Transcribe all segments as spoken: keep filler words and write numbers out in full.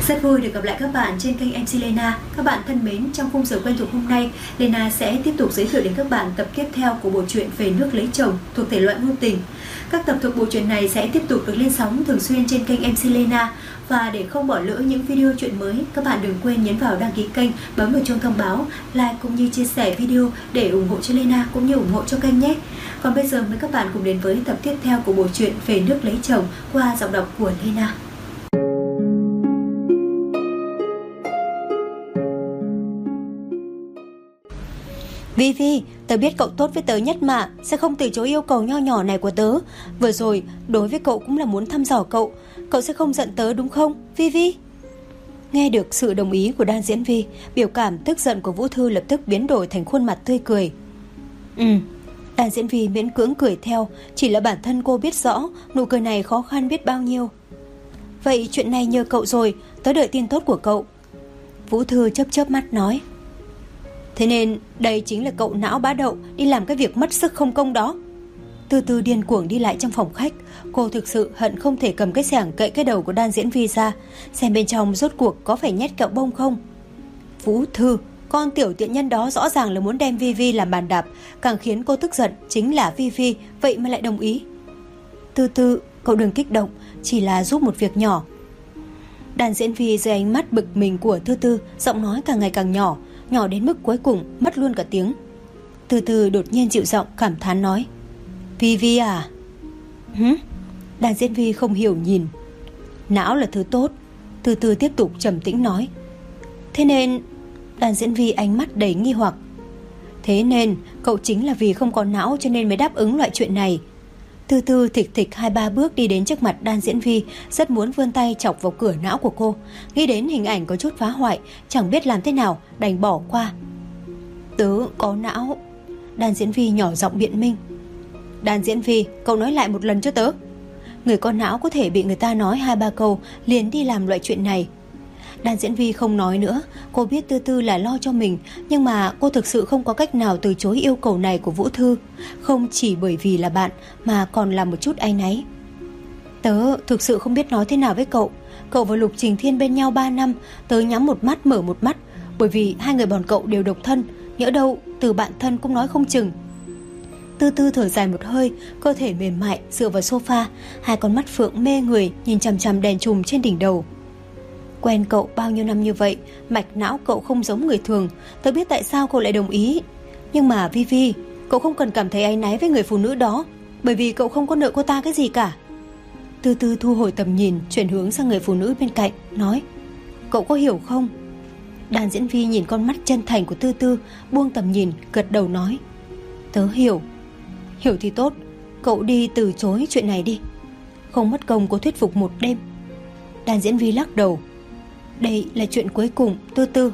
Rất vui được gặp lại các bạn trên kênh em xê Lena. Các bạn thân mến, trong khung giờ quen thuộc hôm nay, Lena sẽ tiếp tục giới thiệu đến các bạn tập tiếp theo của bộ truyện Về nước lấy chồng thuộc thể loại ngôn tình. Các tập thuộc bộ truyện này sẽ tiếp tục được lên sóng thường xuyên trên kênh em xê Lena. Và để không bỏ lỡ những video truyện mới, các bạn đừng quên nhấn vào đăng ký kênh, bấm vào chuông thông báo, like cũng như chia sẻ video để ủng hộ cho Lena cũng như ủng hộ cho kênh nhé. Còn bây giờ mời các bạn cùng đến với tập tiếp theo của bộ truyện Về nước lấy chồng qua giọng đọc của Lena. Vi Vi, tớ biết cậu tốt với tớ nhất mà, sẽ không từ chối yêu cầu nho nhỏ này của tớ. Vừa rồi, đối với cậu cũng là muốn thăm dò cậu. Cậu sẽ không giận tớ đúng không, Vi Vi? Nghe được sự đồng ý của Đan Diễn Vi, biểu cảm tức giận của Vũ Thư lập tức biến đổi thành khuôn mặt tươi cười. Ừ, Đan Diễn Vi miễn cưỡng cười theo, chỉ là bản thân cô biết rõ nụ cười này khó khăn biết bao nhiêu. Vậy chuyện này nhờ cậu rồi, tớ đợi tin tốt của cậu. Vũ Thư chớp chớp mắt nói. Thế nên đây chính là cậu não bá đậu đi làm cái việc mất sức không công đó. Từ từ điên cuồng đi lại trong phòng khách. Cô thực sự hận không thể cầm cái xẻng cậy cái đầu của Đan Diễn Vi ra, xem bên trong rốt cuộc có phải nhét kẹo bông không. Vũ Thư, con tiểu tiện nhân đó rõ ràng là muốn đem Vi Vi làm bàn đạp. Càng khiến cô tức giận chính là Vi Vi, vậy mà lại đồng ý. Từ từ, cậu đừng kích động, chỉ là giúp một việc nhỏ. Đan Diễn Vi dưới ánh mắt bực mình của Thư Tư, giọng nói càng ngày càng nhỏ, nhỏ đến mức cuối cùng mất luôn cả tiếng. Từ từ đột nhiên dịu giọng cảm thán nói. Vi Vi à? Hứ? Đan Diễn Vi không hiểu nhìn. Não là thứ tốt. Từ từ tiếp tục trầm tĩnh nói. Thế nên... Đan Diễn Vi ánh mắt đầy nghi hoặc. Thế nên cậu chính là vì không có não cho nên mới đáp ứng loại chuyện này. Từ từ thịch thịch hai ba bước đi đến trước mặt Đan Diễn Vi, rất muốn vươn tay chọc vào cửa não của cô. Nghĩ đến hình ảnh có chút phá hoại, chẳng biết làm thế nào, đành bỏ qua. Tớ có não. Đan Diễn Vi nhỏ giọng biện minh. Đan Diễn Vi, cậu nói lại một lần cho tớ. Người có não có thể bị người ta nói hai ba câu liền đi làm loại chuyện này. Đan Diễn Vi không nói nữa. Cô biết Tư Tư là lo cho mình, nhưng mà cô thực sự không có cách nào từ chối yêu cầu này của Vũ Thư. Không chỉ bởi vì là bạn, mà còn là một chút áy náy. Tớ thực sự không biết nói thế nào với cậu. Cậu và Lục Trình Thiên bên nhau ba năm, tớ nhắm một mắt mở một mắt. Bởi vì hai người bọn cậu đều độc thân, nhỡ đâu từ bạn thân cũng nói không chừng. Tư Tư thở dài một hơi, cơ thể mềm mại dựa vào sofa, hai con mắt phượng mê người nhìn chằm chằm đèn chùm trên đỉnh đầu. Quen cậu bao nhiêu năm như vậy, mạch não cậu không giống người thường. Tớ biết tại sao cậu lại đồng ý. Nhưng mà Vi Vi, cậu không cần cảm thấy áy náy với người phụ nữ đó, bởi vì cậu không có nợ cô ta cái gì cả. Từ từ thu hồi tầm nhìn, chuyển hướng sang người phụ nữ bên cạnh, nói. Cậu có hiểu không? Đan Diễn Vi nhìn con mắt chân thành của Tư Tư, buông tầm nhìn, gật đầu nói. Tớ hiểu. Hiểu thì tốt, cậu đi từ chối chuyện này đi. Không mất công có thuyết phục một đêm. Đan Diễn Vi lắc đầu. Đây là chuyện cuối cùng, Tư Tư.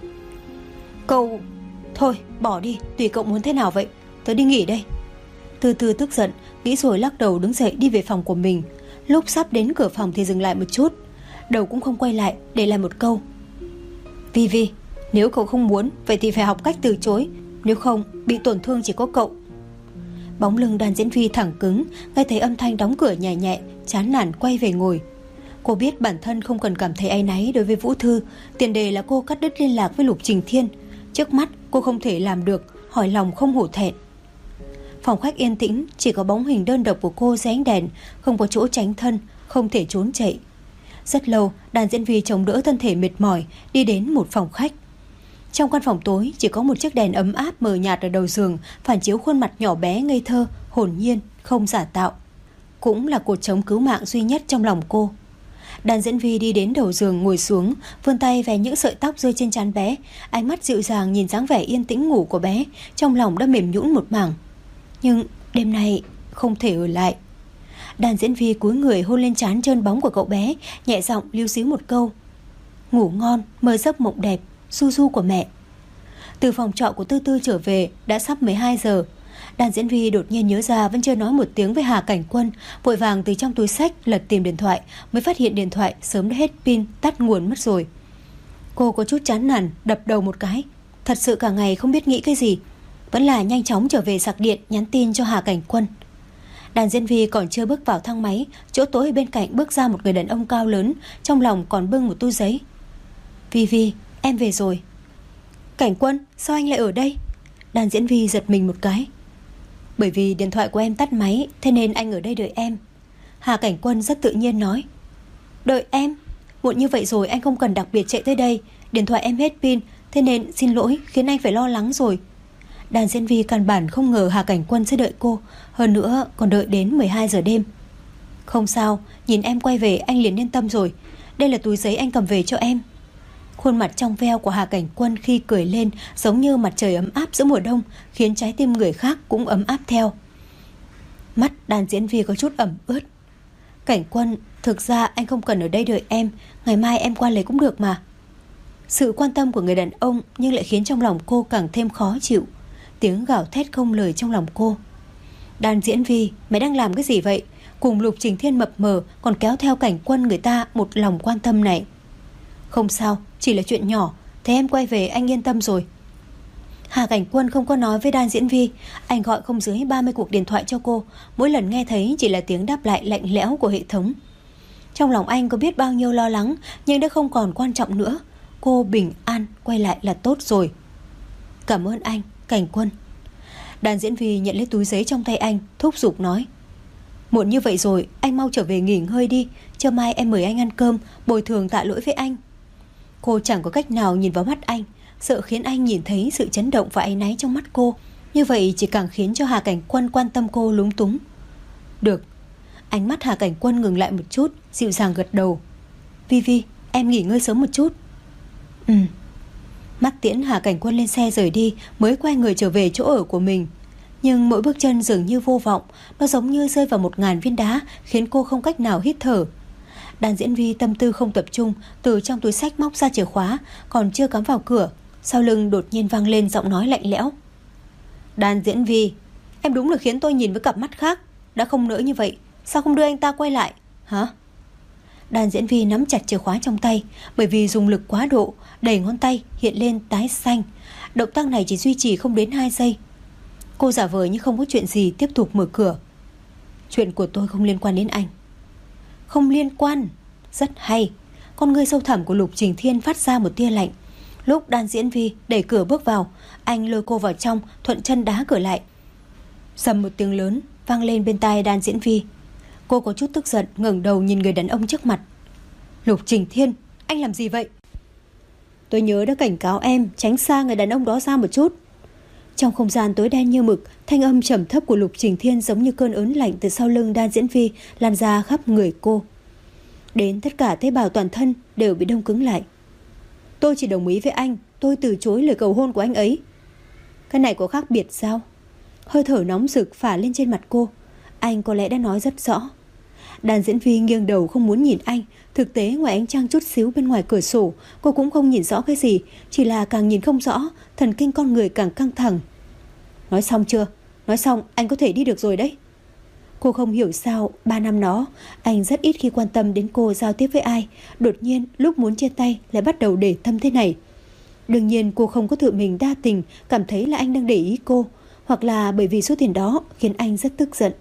Cậu... Thôi, bỏ đi, tùy cậu muốn thế nào vậy. Tớ đi nghỉ đây. Tư Tư tức giận, nghĩ rồi lắc đầu đứng dậy đi về phòng của mình. Lúc sắp đến cửa phòng thì dừng lại một chút, đầu cũng không quay lại, để lại một câu. Vi Vi, nếu cậu không muốn, vậy thì phải học cách từ chối. Nếu không, bị tổn thương chỉ có cậu. Bóng lưng Đan Diễn Vi thẳng cứng, nghe thấy âm thanh đóng cửa nhẹ nhẹ, chán nản quay về ngồi. Cô biết bản thân không cần cảm thấy áy náy đối với Vũ Thư, tiền đề là cô cắt đứt liên lạc với Lục Trình Thiên. Trước mắt cô không thể làm được, hỏi lòng không hổ thẹn. Phòng khách yên tĩnh, chỉ có bóng hình đơn độc của cô dưới ánh đèn, không có chỗ tránh thân, không thể trốn chạy. Rất lâu, Đan Diễn Vi chống đỡ thân thể mệt mỏi, đi đến một phòng khách. Trong căn phòng tối chỉ có một chiếc đèn ấm áp mờ nhạt ở đầu giường, phản chiếu khuôn mặt nhỏ bé ngây thơ, hồn nhiên, không giả tạo. Cũng là cột chống cứu mạng duy nhất trong lòng cô. Đan Diễn Vi đi đến đầu giường ngồi xuống, vươn tay về những sợi tóc rơi trên trán bé, ánh mắt dịu dàng nhìn dáng vẻ yên tĩnh ngủ của bé, trong lòng đã mềm nhũn một mảng. Nhưng đêm nay không thể ở lại. Đan Diễn Vi cúi người hôn lên trán trơn bóng của cậu bé, nhẹ giọng líu xíu một câu. Ngủ ngon, mơ giấc mộng đẹp, su su của mẹ. Từ phòng trọ của Tư Tư trở về đã sắp mười hai giờ. Đan Diễn Vi đột nhiên nhớ ra vẫn chưa nói một tiếng với Hà Cảnh Quân, vội vàng từ trong túi xách lật tìm điện thoại, mới phát hiện điện thoại sớm đã hết pin, tắt nguồn mất rồi. Cô có chút chán nản, đập đầu một cái. Thật sự cả ngày không biết nghĩ cái gì, vẫn là nhanh chóng trở về sạc điện nhắn tin cho Hà Cảnh Quân. Đàn diễn viên còn chưa bước vào thang máy, chỗ tối bên cạnh bước ra một người đàn ông cao lớn, trong lòng còn bưng một túi giấy. Vi Vi, em về rồi. Cảnh Quân, sao anh lại ở đây? Đàn diễn viên giật mình một cái. Bởi vì điện thoại của em tắt máy, thế nên anh ở đây đợi em. Hà Cảnh Quân rất tự nhiên nói. Đợi em? Muộn như vậy rồi anh không cần đặc biệt chạy tới đây. Điện thoại em hết pin, thế nên xin lỗi khiến anh phải lo lắng rồi. Đàn diễn viên căn bản không ngờ Hà Cảnh Quân sẽ đợi cô, hơn nữa còn đợi đến mười hai giờ đêm. Không sao, nhìn em quay về anh liền yên tâm rồi. Đây là túi giấy anh cầm về cho em. Khuôn mặt trong veo của Hà Cảnh Quân khi cười lên giống như mặt trời ấm áp giữa mùa đông, khiến trái tim người khác cũng ấm áp theo. Mắt đàn diễn viên có chút ẩm ướt. Cảnh Quân, thực ra anh không cần ở đây đợi em, ngày mai em qua lấy cũng được mà. Sự quan tâm của người đàn ông nhưng lại khiến trong lòng cô càng thêm khó chịu. Tiếng gào thét không lời trong lòng cô. Đàn diễn viên, mày đang làm cái gì vậy? Cùng Lục Trình Thiên mập mờ còn kéo theo Cảnh Quân người ta một lòng quan tâm này. Không sao, chỉ là chuyện nhỏ. Thế em quay về anh yên tâm rồi. Hà Cảnh Quân không có nói với đàn diễn viên. Anh gọi không dưới ba mươi cuộc điện thoại cho cô. Mỗi lần nghe thấy chỉ là tiếng đáp lại lạnh lẽo của hệ thống. Trong lòng anh có biết bao nhiêu lo lắng, nhưng đã không còn quan trọng nữa. Cô bình an quay lại là tốt rồi. Cảm ơn anh, Cảnh Quân. Đàn diễn viên nhận lấy túi giấy trong tay anh, thúc giục nói. Muộn như vậy rồi, anh mau trở về nghỉ ngơi đi. Trưa mai em mời anh ăn cơm, bồi thường tạ lỗi với anh. Cô chẳng có cách nào nhìn vào mắt anh, sợ khiến anh nhìn thấy sự chấn động và áy náy trong mắt cô. Như vậy chỉ càng khiến cho Hà Cảnh Quân quan tâm cô lúng túng. Được. Ánh mắt Hà Cảnh Quân ngừng lại một chút, dịu dàng gật đầu. Vi Vi, em nghỉ ngơi sớm một chút. Ừ. Mắt tiễn Hà Cảnh Quân lên xe rời đi, mới quay người trở về chỗ ở của mình. Nhưng mỗi bước chân dường như vô vọng, nó giống như rơi vào một ngàn viên đá, khiến cô không cách nào hít thở. Đàn diễn viên tâm tư không tập trung, từ trong túi xách móc ra chìa khóa, còn chưa cắm vào cửa, sau lưng đột nhiên vang lên giọng nói lạnh lẽo. Đàn diễn viên, em đúng là khiến tôi nhìn với cặp mắt khác. Đã không nỡ như vậy, sao không đưa anh ta quay lại, hả? Đàn diễn viên nắm chặt chìa khóa trong tay, bởi vì dùng lực quá độ, đẩy ngón tay hiện lên tái xanh. Động tác này chỉ duy trì không đến hai giây. Cô giả vờ như không có chuyện gì, tiếp tục mở cửa. Chuyện của tôi không liên quan đến anh. Không liên quan. Rất hay. Con ngươi sâu thẳm của Lục Trình Thiên phát ra một tia lạnh. Lúc đàn diễn viên đẩy cửa bước vào, anh lôi cô vào trong, thuận chân đá cửa lại. Sầm một tiếng lớn vang lên bên tai đàn diễn viên. Cô có chút tức giận, ngẩng đầu nhìn người đàn ông trước mặt. Lục Trình Thiên, anh làm gì vậy? Tôi nhớ đã cảnh cáo em tránh xa người đàn ông đó ra một chút. Trong không gian tối đen như mực, thanh âm trầm thấp của Lục Trình Thiên giống như cơn ớn lạnh từ sau lưng đan diễn viên lan ra khắp người cô. Đến tất cả tế bào toàn thân đều bị đông cứng lại. Tôi chỉ đồng ý với anh, tôi từ chối lời cầu hôn của anh ấy. Cái này có khác biệt sao? Hơi thở nóng rực phả lên trên mặt cô. Anh có lẽ đã nói rất rõ. Đàn diễn viên nghiêng đầu không muốn nhìn anh. Thực tế ngoài ánh trăng chút xíu bên ngoài cửa sổ, cô cũng không nhìn rõ cái gì, chỉ là càng nhìn không rõ, thần kinh con người càng căng thẳng. Nói xong chưa? Nói xong anh có thể đi được rồi đấy. Cô không hiểu sao ba năm đó anh rất ít khi quan tâm đến cô giao tiếp với ai. Đột nhiên lúc muốn chia tay lại bắt đầu để tâm thế này. Đương nhiên cô không có tự mình đa tình, cảm thấy là anh đang để ý cô, hoặc là bởi vì số tiền đó khiến anh rất tức giận.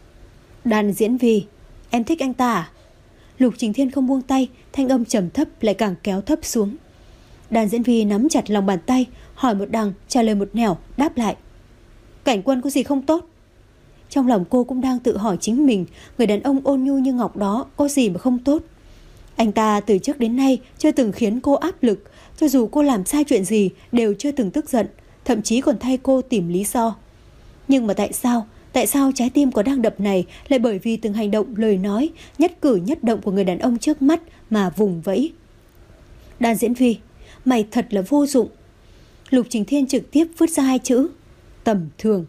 Đàn diễn viên, em thích anh ta à? Lục Trình Thiên không buông tay, thanh âm trầm thấp lại càng kéo thấp xuống. Đàn diễn viên nắm chặt lòng bàn tay, hỏi một đằng trả lời một nẻo, đáp lại. Cảnh Quân có gì không tốt? Trong lòng cô cũng đang tự hỏi chính mình, người đàn ông ôn nhu như ngọc đó có gì mà không tốt? Anh ta từ trước đến nay chưa từng khiến cô áp lực, cho dù cô làm sai chuyện gì đều chưa từng tức giận, thậm chí còn thay cô tìm lý do. Nhưng mà tại sao? Tại sao trái tim có đang đập này lại bởi vì từng hành động, lời nói, nhất cử nhất động của người đàn ông trước mắt mà vùng vẫy? Đàn diễn viên, mày thật là vô dụng. Lục Trình Thiên trực tiếp vứt ra hai chữ: tầm thường.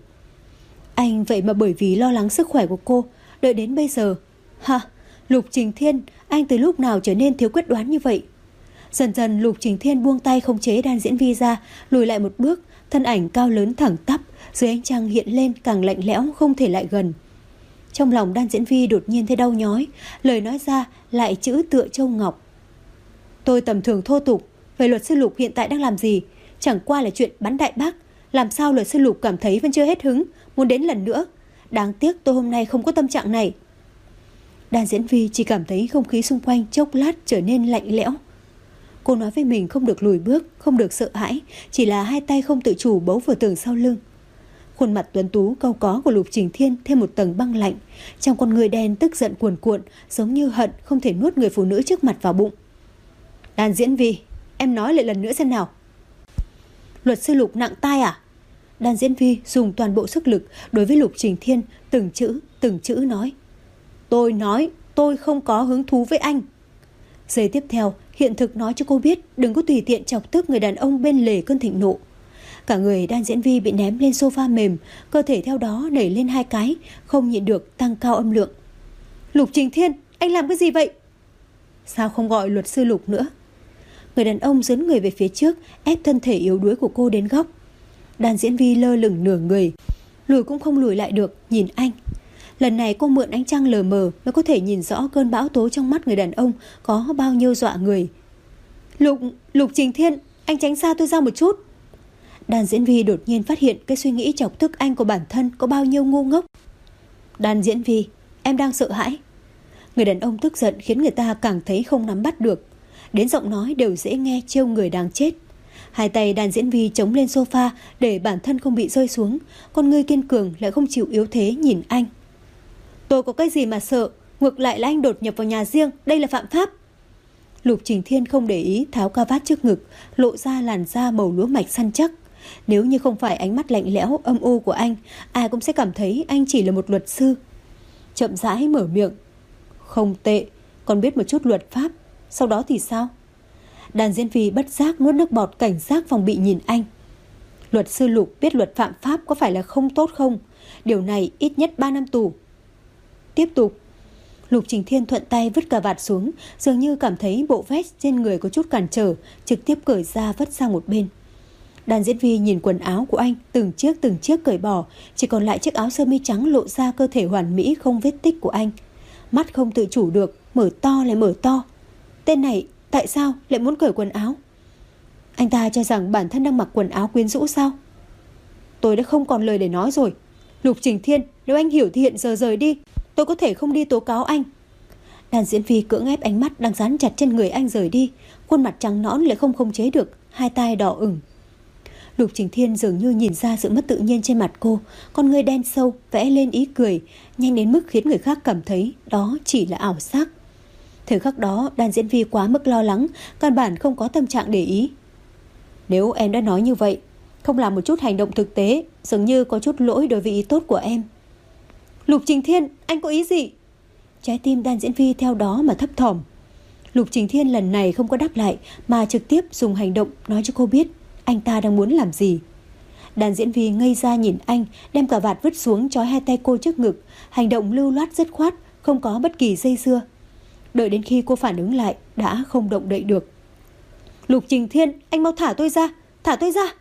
Anh vậy mà bởi vì lo lắng sức khỏe của cô, đợi đến bây giờ. Ha, Lục Trình Thiên, anh từ lúc nào trở nên thiếu quyết đoán như vậy? Dần dần Lục Trình Thiên buông tay khống chế đàn diễn viên ra, lùi lại một bước, thân ảnh cao lớn thẳng tắp dưới ánh trăng hiện lên càng lạnh lẽo không thể lại gần. Trong lòng đan diễn viên đột nhiên thấy đau nhói, lời nói ra lại chữ tựa châu ngọc. Tôi tầm thường thô tục, vậy luật sư Lục hiện tại đang làm gì? Chẳng qua là chuyện bắn đại bác. Làm sao luật sư Lục cảm thấy vẫn chưa hết hứng, muốn đến lần nữa? Đáng tiếc tôi hôm nay không có tâm trạng này. Đan Diễn Vi chỉ cảm thấy không khí xung quanh chốc lát trở nên lạnh lẽo. Cô nói với mình không được lùi bước, không được sợ hãi, chỉ là hai tay không tự chủ bấu vào tường sau lưng. Khuôn mặt tuấn tú cau có của Lục Trình Thiên thêm một tầng băng lạnh, trong con người đen tức giận cuồn cuộn, giống như hận không thể nuốt người phụ nữ trước mặt vào bụng. Đan Diễn Vi, em nói lại lần nữa xem nào. Luật sư Lục nặng tai à? Đan Diễn Vi dùng toàn bộ sức lực đối với Lục Trình Thiên, từng chữ, từng chữ nói. Tôi nói, tôi không có hứng thú với anh. Giây tiếp theo, hiện thực nói cho cô biết đừng có tùy tiện chọc tức người đàn ông bên lề cơn thịnh nộ. Cả người Đan Diễn Vi bị ném lên sofa mềm, cơ thể theo đó đẩy lên hai cái, không nhịn được tăng cao âm lượng. Lục Trình Thiên, anh làm cái gì vậy? Sao không gọi luật sư Lục nữa? Người đàn ông dấn người về phía trước, ép thân thể yếu đuối của cô đến góc. Đan Diễn Vi lơ lửng nửa người, lùi cũng không lùi lại được, nhìn anh. Lần này cô mượn ánh trăng lờ mờ mới có thể nhìn rõ cơn bão tố trong mắt người đàn ông có bao nhiêu dọa người. Lục, Lục Trình Thiên, anh tránh xa tôi ra một chút. Đan Diễn Vi đột nhiên phát hiện cái suy nghĩ chọc tức anh của bản thân có bao nhiêu ngu ngốc. Đan Diễn Vi, em đang sợ hãi. Người đàn ông tức giận khiến người ta càng thấy không nắm bắt được. Đến giọng nói đều dễ nghe trêu người đang chết. Hai tay Đan Diễn Vi chống lên sofa để bản thân không bị rơi xuống, con người kiên cường lại không chịu yếu thế nhìn anh. Tôi có cái gì mà sợ, ngược lại là anh đột nhập vào nhà riêng, đây là phạm pháp. Lục Trình Thiên không để ý tháo ca vát trước ngực, lộ ra làn da màu lúa mạch săn chắc. Nếu như không phải ánh mắt lạnh lẽo âm u của anh, ai cũng sẽ cảm thấy anh chỉ là một luật sư. Chậm rãi mở miệng. Không tệ, còn biết một chút luật pháp. Sau đó thì sao? Đan Diễn Vi bất giác nuốt nước bọt cảnh giác phòng bị nhìn anh. Luật sư Lục biết luật phạm pháp có phải là không tốt không? Điều này ít nhất ba năm tù. Tiếp tục. Lục Trình Thiên thuận tay vứt cà vạt xuống, dường như cảm thấy bộ vest trên người có chút cản trở, trực tiếp cởi ra vứt sang một bên. Đan Diễn Vi nhìn quần áo của anh, từng chiếc từng chiếc cởi bỏ, chỉ còn lại chiếc áo sơ mi trắng lộ ra cơ thể hoàn mỹ không vết tích của anh. Mắt không tự chủ được, mở to lại mở to. Tên này tại sao lại muốn cởi quần áo? Anh ta cho rằng bản thân đang mặc quần áo quyến rũ sao? Tôi đã không còn lời để nói rồi. Lục Trình Thiên, nếu anh hiểu thì hiện giờ rời đi, tôi có thể không đi tố cáo anh. Đan Diễn Vi cưỡng ép ánh mắt đang dán chặt trên người anh rời đi, khuôn mặt trắng nõn lại không khống chế được, hai tai đỏ ửng. Lục Trình Thiên dường như nhìn ra sự mất tự nhiên trên mặt cô, con người đen sâu vẽ lên ý cười, nhanh đến mức khiến người khác cảm thấy đó chỉ là ảo giác. Thời khắc đó Đan Diễn Vi quá mức lo lắng, căn bản không có tâm trạng để ý. Nếu em đã nói như vậy, không làm một chút hành động thực tế, dường như có chút lỗi đối với ý tốt của em. Lục Trình Thiên, anh có ý gì? Trái tim Đan Diễn Vi theo đó mà thấp thỏm. Lục Trình Thiên lần này không có đáp lại, mà trực tiếp dùng hành động nói cho cô biết anh ta đang muốn làm gì. Đan Diễn Vi ngây ra nhìn anh, đem cà vạt vứt xuống trói hai tay cô trước ngực, hành động lưu loát dứt khoát, không có bất kỳ dây dưa. Đợi đến khi cô phản ứng lại, đã không động đậy được. Lục Trình Thiên, anh mau thả tôi ra, thả tôi ra.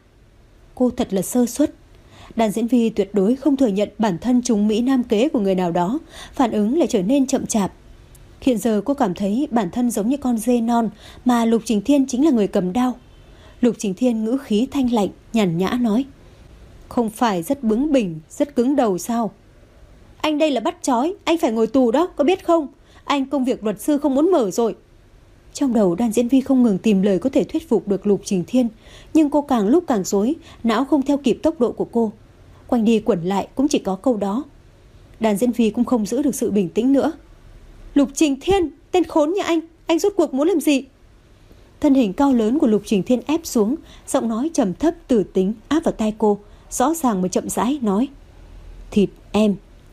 Cô thật là sơ suất. Đan Diễn Vi tuyệt đối không thừa nhận bản thân trúng mỹ nam kế của người nào đó, phản ứng lại trở nên chậm chạp. Hiện giờ cô cảm thấy bản thân giống như con dê non, mà Lục Trình Thiên chính là người cầm đao. Lục Trình Thiên ngữ khí thanh lạnh, nhàn nhã nói. Không phải rất bướng bỉnh, rất cứng đầu sao? Anh đây là bắt trói, anh phải ngồi tù đó, có biết không? Anh công việc luật sư không muốn mở rồi. Trong đầu Đan Diễn Vi không ngừng tìm lời có thể thuyết phục được Lục Trình Thiên, nhưng cô càng lúc càng rối, não không theo kịp tốc độ của cô. Quanh đi quẩn lại cũng chỉ có câu đó. Đan Diễn Vi cũng không giữ được sự bình tĩnh nữa. Lục Trình Thiên, tên khốn nhà anh, anh rốt cuộc muốn làm gì? Thân hình cao lớn của Lục Trình Thiên ép xuống, giọng nói trầm thấp tử tính áp vào tai cô, rõ ràng mà chậm rãi nói. Thịt em.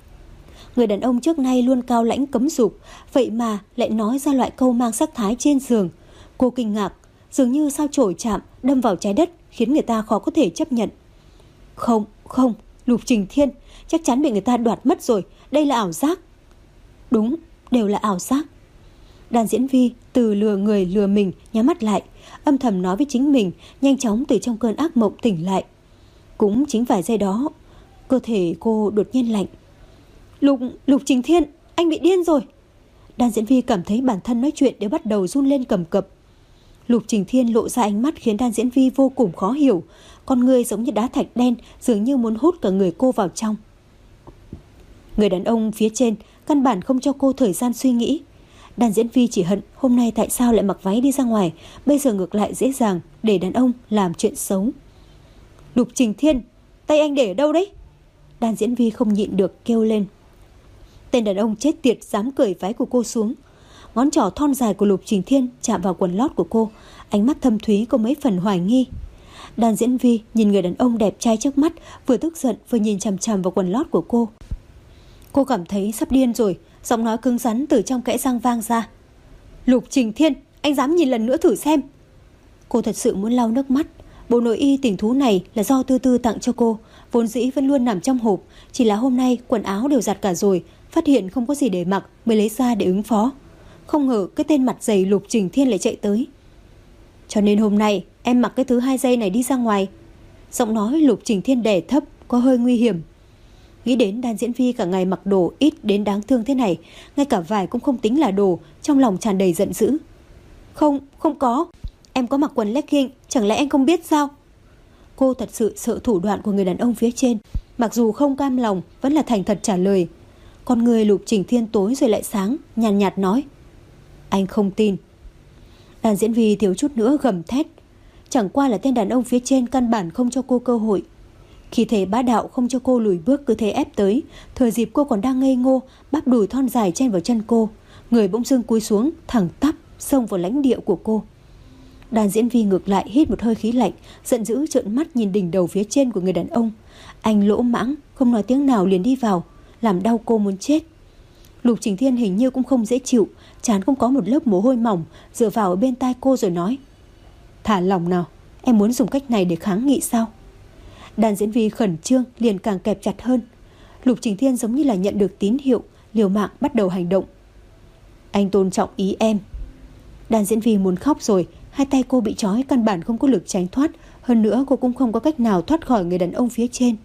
Người đàn ông trước nay luôn cao lãnh cấm dục, vậy mà lại nói ra loại câu mang sắc thái trên giường. Cô kinh ngạc, dường như sao chổi chạm đâm vào trái đất, khiến người ta khó có thể chấp nhận. Không, không, Lục Trình Thiên, chắc chắn bị người ta đoạt mất rồi, đây là ảo giác. Đúng, đều là ảo giác. Đan Diễn Vi từ lừa người lừa mình nhắm mắt lại, âm thầm nói với chính mình, nhanh chóng từ trong cơn ác mộng tỉnh lại. Cũng chính vài giây đó, cơ thể cô đột nhiên lạnh. Lục, Lục Trình Thiên, anh bị điên rồi. Đan Diễn Vi cảm thấy bản thân nói chuyện đều bắt đầu run lên cầm cập. Lục Trình Thiên lộ ra ánh mắt khiến Đan Diễn Vi vô cùng khó hiểu, con người giống như đá thạch đen, dường như muốn hút cả người cô vào trong. Người đàn ông phía trên căn bản không cho cô thời gian suy nghĩ. Đàn diễn viên chỉ hận hôm nay tại sao lại mặc váy đi ra ngoài, bây giờ ngược lại dễ dàng để đàn ông làm chuyện xấu. Lục Trình Thiên, tay anh để ở đâu đấy? Đàn diễn viên không nhịn được kêu lên. Tên đàn ông chết tiệt dám cởi váy của cô xuống. Ngón trỏ thon dài của Lục Trình Thiên chạm vào quần lót của cô, ánh mắt thâm thúy có mấy phần hoài nghi. Đàn diễn viên nhìn người đàn ông đẹp trai trước mắt, vừa tức giận vừa nhìn chằm chằm vào quần lót của cô. Cô cảm thấy sắp điên rồi, giọng nói cứng rắn từ trong kẽ răng vang ra. Lục Trình Thiên, anh dám nhìn lần nữa thử xem. Cô thật sự muốn lau nước mắt. Bộ nội y tình thú này là do Tư Tư tặng cho cô, vốn dĩ vẫn luôn nằm trong hộp, chỉ là hôm nay quần áo đều giặt cả rồi, phát hiện không có gì để mặc mới lấy ra để ứng phó. Không ngờ cái tên mặt dày Lục Trình Thiên lại chạy tới. Cho nên hôm nay em mặc cái thứ hai giây này đi ra ngoài. Giọng nói Lục Trình Thiên đè thấp, có hơi nguy hiểm. Nghĩ đến Đan diễn viên cả ngày mặc đồ ít đến đáng thương thế này, ngay cả vải cũng không tính là đồ, trong lòng tràn đầy giận dữ. Không, không có. Em có mặc quần legging, chẳng lẽ anh không biết sao? Cô thật sự sợ thủ đoạn của người đàn ông phía trên, mặc dù không cam lòng vẫn là thành thật trả lời. Con người Lục Trình Thiên tối rồi lại sáng, nhàn nhạt, nhạt nói. Anh không tin. Đàn diễn viên thiếu chút nữa gầm thét. Chẳng qua là tên đàn ông phía trên căn bản không cho cô cơ hội. Khi thế bá đạo không cho cô lùi bước, cứ thế ép tới. Thời dịp cô còn đang ngây ngô, bắp đùi thon dài chen vào chân cô, người bỗng dưng cúi xuống thẳng tắp xông vào lãnh địa của cô. Đàn diễn viên ngược lại hít một hơi khí lạnh, giận dữ trợn mắt nhìn đỉnh đầu phía trên của người đàn ông. Anh lỗ mãng không nói tiếng nào liền đi vào, làm đau cô muốn chết. Lục Trình Thiên hình như cũng không dễ chịu, trán cũng có một lớp mồ hôi mỏng, dựa vào ở bên tai cô rồi nói. Thả lòng nào, em muốn dùng cách này để kháng nghị sao? Đàn diễn viên khẩn trương liền càng kẹp chặt hơn. Lục Trình Thiên giống như là nhận được tín hiệu, liều mạng bắt đầu hành động. Anh tôn trọng ý em. Đàn diễn viên muốn khóc rồi, hai tay cô bị trói căn bản không có lực tránh thoát, hơn nữa cô cũng không có cách nào thoát khỏi người đàn ông phía trên.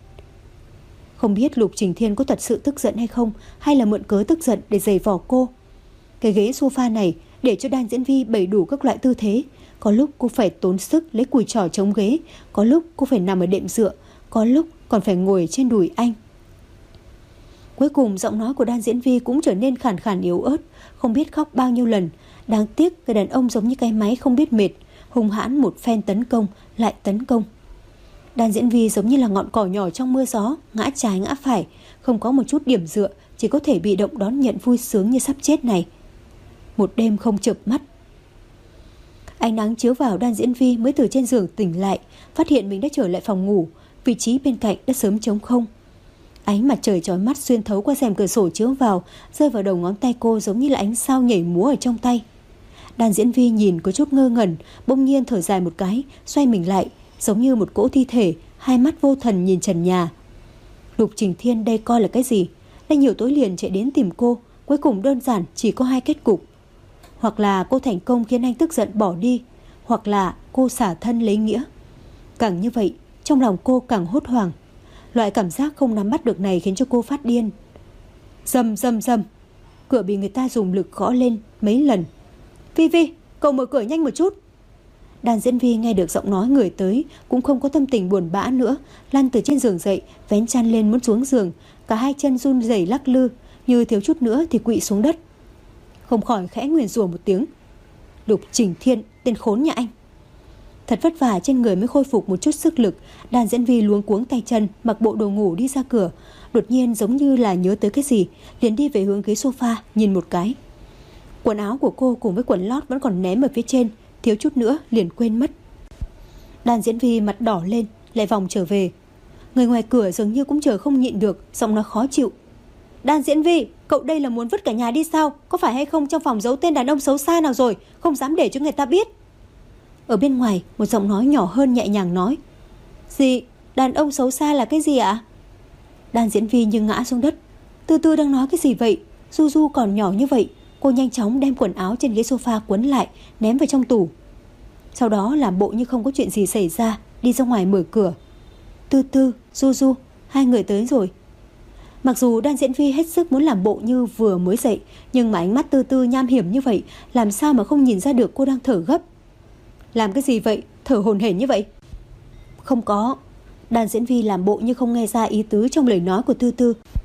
Không biết Lục Trình Thiên có thật sự tức giận hay không, hay là mượn cớ tức giận để giày vò cô. Cái ghế sofa này để cho đàn diễn viên bày đủ các loại tư thế. Có lúc cô phải tốn sức lấy cùi chỏ chống ghế, có lúc cô phải nằm ở đệm dựa, có lúc còn phải ngồi trên đùi anh. Cuối cùng giọng nói của đàn diễn viên cũng trở nên khàn khàn yếu ớt, không biết khóc bao nhiêu lần. Đáng tiếc cái đàn ông giống như cái máy không biết mệt, hung hãn một phen tấn công lại tấn công. Đàn diễn viên giống như là ngọn cỏ nhỏ trong mưa gió, ngã trái ngã phải, không có một chút điểm dựa, chỉ có thể bị động đón nhận vui sướng như sắp chết này. Một đêm không chợp mắt, ánh nắng chiếu vào, đàn diễn viên mới từ trên giường tỉnh lại, phát hiện mình đã trở lại phòng ngủ, vị trí bên cạnh đã sớm trống không. Ánh mặt trời chói mắt xuyên thấu qua rèm cửa sổ chiếu vào, rơi vào đầu ngón tay cô giống như là ánh sao nhảy múa ở trong tay. Đàn diễn viên nhìn có chút ngơ ngẩn, bỗng nhiên thở dài một cái, xoay mình lại, giống như một cỗ thi thể, hai mắt vô thần nhìn trần nhà. Lục Trình Thiên đây coi là cái gì? Đã nhiều tối liền chạy đến tìm cô, cuối cùng đơn giản chỉ có hai kết cục. Hoặc là cô thành công khiến anh tức giận bỏ đi, hoặc là cô xả thân lấy nghĩa. Càng như vậy, trong lòng cô càng hốt hoảng. Loại cảm giác không nắm bắt được này khiến cho cô phát điên. Rầm rầm rầm, cửa bị người ta dùng lực gõ lên mấy lần. Vi Vi, cậu mở cửa nhanh một chút. Đàn diễn viên nghe được giọng nói người tới cũng không có tâm tình buồn bã nữa, lăn từ trên giường dậy, vén chăn lên muốn xuống giường, cả hai chân run rẩy lắc lư, như thiếu chút nữa thì quỵ xuống đất. Không khỏi khẽ nguyền rủa một tiếng. Lục Trình Thiên, tên khốn nhà anh. Thật vất vả trên người mới khôi phục một chút sức lực, đàn diễn viên luống cuống tay chân, mặc bộ đồ ngủ đi ra cửa. Đột nhiên giống như là nhớ tới cái gì, liền đi về hướng ghế sofa nhìn một cái. Quần áo của cô cùng với quần lót vẫn còn ném ở phía trên, thiếu chút nữa liền quên mất. Đàn diễn viên mặt đỏ lên, lại vòng trở về. Người ngoài cửa dường như cũng chờ không nhịn được, giọng nó khó chịu. Đàn diễn viên, cậu đây là muốn vứt cả nhà đi sao? Có phải hay không trong phòng giấu tên đàn ông xấu xa nào rồi, không dám để cho người ta biết? Ở bên ngoài, một giọng nói nhỏ hơn nhẹ nhàng nói. Gì? Đàn ông xấu xa là cái gì ạ? Đàn diễn viên như ngã xuống đất. Từ từ đang nói cái gì vậy? Du Du còn nhỏ như vậy. Cô nhanh chóng đem quần áo trên ghế sofa quấn lại, ném vào trong tủ. Sau đó làm bộ như không có chuyện gì xảy ra, đi ra ngoài mở cửa. Tư Tư, Du Du, hai người tới rồi. Mặc dù đàn diễn viên hết sức muốn làm bộ như vừa mới dậy, nhưng mà ánh mắt Tư Tư nham hiểm như vậy, làm sao mà không nhìn ra được cô đang thở gấp. Làm cái gì vậy? Thở hổn hển như vậy? Không có. Đàn diễn viên làm bộ như không nghe ra ý tứ trong lời nói của Tư Tư.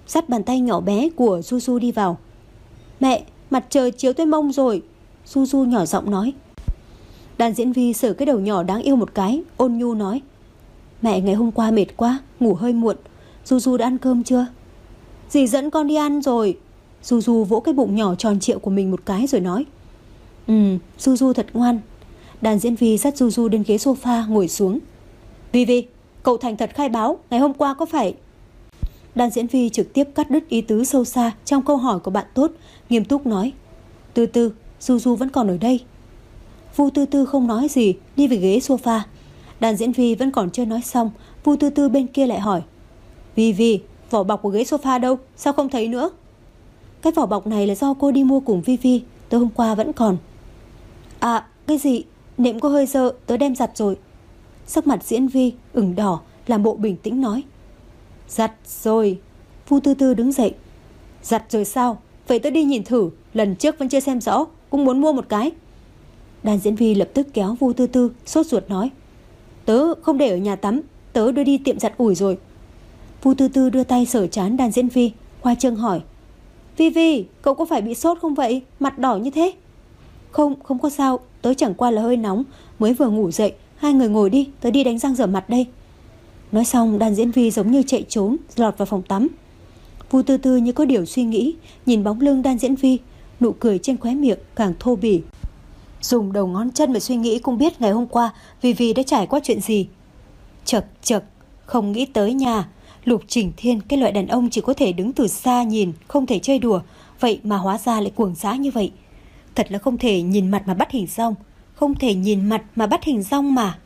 dắt bàn tay nhỏ bé của Du Du đi vào. Mẹ, mặt trời chiếu tới mông rồi, Du Du nhỏ giọng nói. Đàn diễn Vi sờ cái đầu nhỏ đáng yêu một cái, ôn nhu nói. Mẹ ngày hôm qua mệt quá, ngủ hơi muộn. Du Du đã ăn cơm chưa? Dì dẫn con đi ăn rồi. Du Du vỗ cái bụng nhỏ tròn trịa của mình một cái rồi nói. Ừ, Du Du thật ngoan. Đàn diễn Vi dắt Du Du đến ghế sofa ngồi xuống. Vi Vi, cậu thành thật khai báo, ngày hôm qua có phải... Đàn diễn Vi trực tiếp cắt đứt ý tứ sâu xa trong câu hỏi của bạn tốt, nghiêm túc nói. Từ từ, Du Du vẫn còn ở đây. Vu Tư Tư không nói gì, đi về ghế sofa. Đàn diễn Vi vẫn còn chưa nói xong, Vu Tư Tư bên kia lại hỏi. Vi Vi, vỏ bọc của ghế sofa đâu, sao không thấy nữa? Cái vỏ bọc này là do cô đi mua cùng Vi Vi, tối hôm qua vẫn còn. À, cái gì? Nệm có hơi dơ, tớ đem giặt rồi. Sắc mặt diễn Vi ửng đỏ, làm bộ bình tĩnh nói. Giặt rồi. Vu Tư Tư đứng dậy. Giặt rồi sao? Vậy tớ đi nhìn thử, lần trước vẫn chưa xem rõ, cũng muốn mua một cái. Đàn diễn Vi lập tức kéo Vu Tư Tư, sốt ruột nói. Tớ không để ở nhà tắm, tớ đưa đi tiệm giặt ủi rồi. Vu Tư Tư đưa tay sờ trán đàn diễn Vi, khoa trương hỏi. Vi Vi, cậu có phải bị sốt không vậy? Mặt đỏ như thế. Không, không có sao, tớ chẳng qua là hơi nóng, mới vừa ngủ dậy. Hai người ngồi đi, tớ đi đánh răng rửa mặt đây. Nói xong, đàn diễn Vi giống như chạy trốn, lọt vào phòng tắm. Vu Tư Tư như có điều suy nghĩ, nhìn bóng lưng đàn diễn Vi, nụ cười trên khóe miệng càng thô bỉ. Dùng đầu ngón chân mà suy nghĩ cũng biết ngày hôm qua Vi Vi đã trải qua chuyện gì. Chật chật, không nghĩ tới nha. Lục Trình Thiên, cái loại đàn ông chỉ có thể đứng từ xa nhìn, không thể chơi đùa, vậy mà hóa ra lại cuồng dã như vậy. Thật là không thể nhìn mặt mà bắt hình dong. Không thể nhìn mặt mà bắt hình dong mà.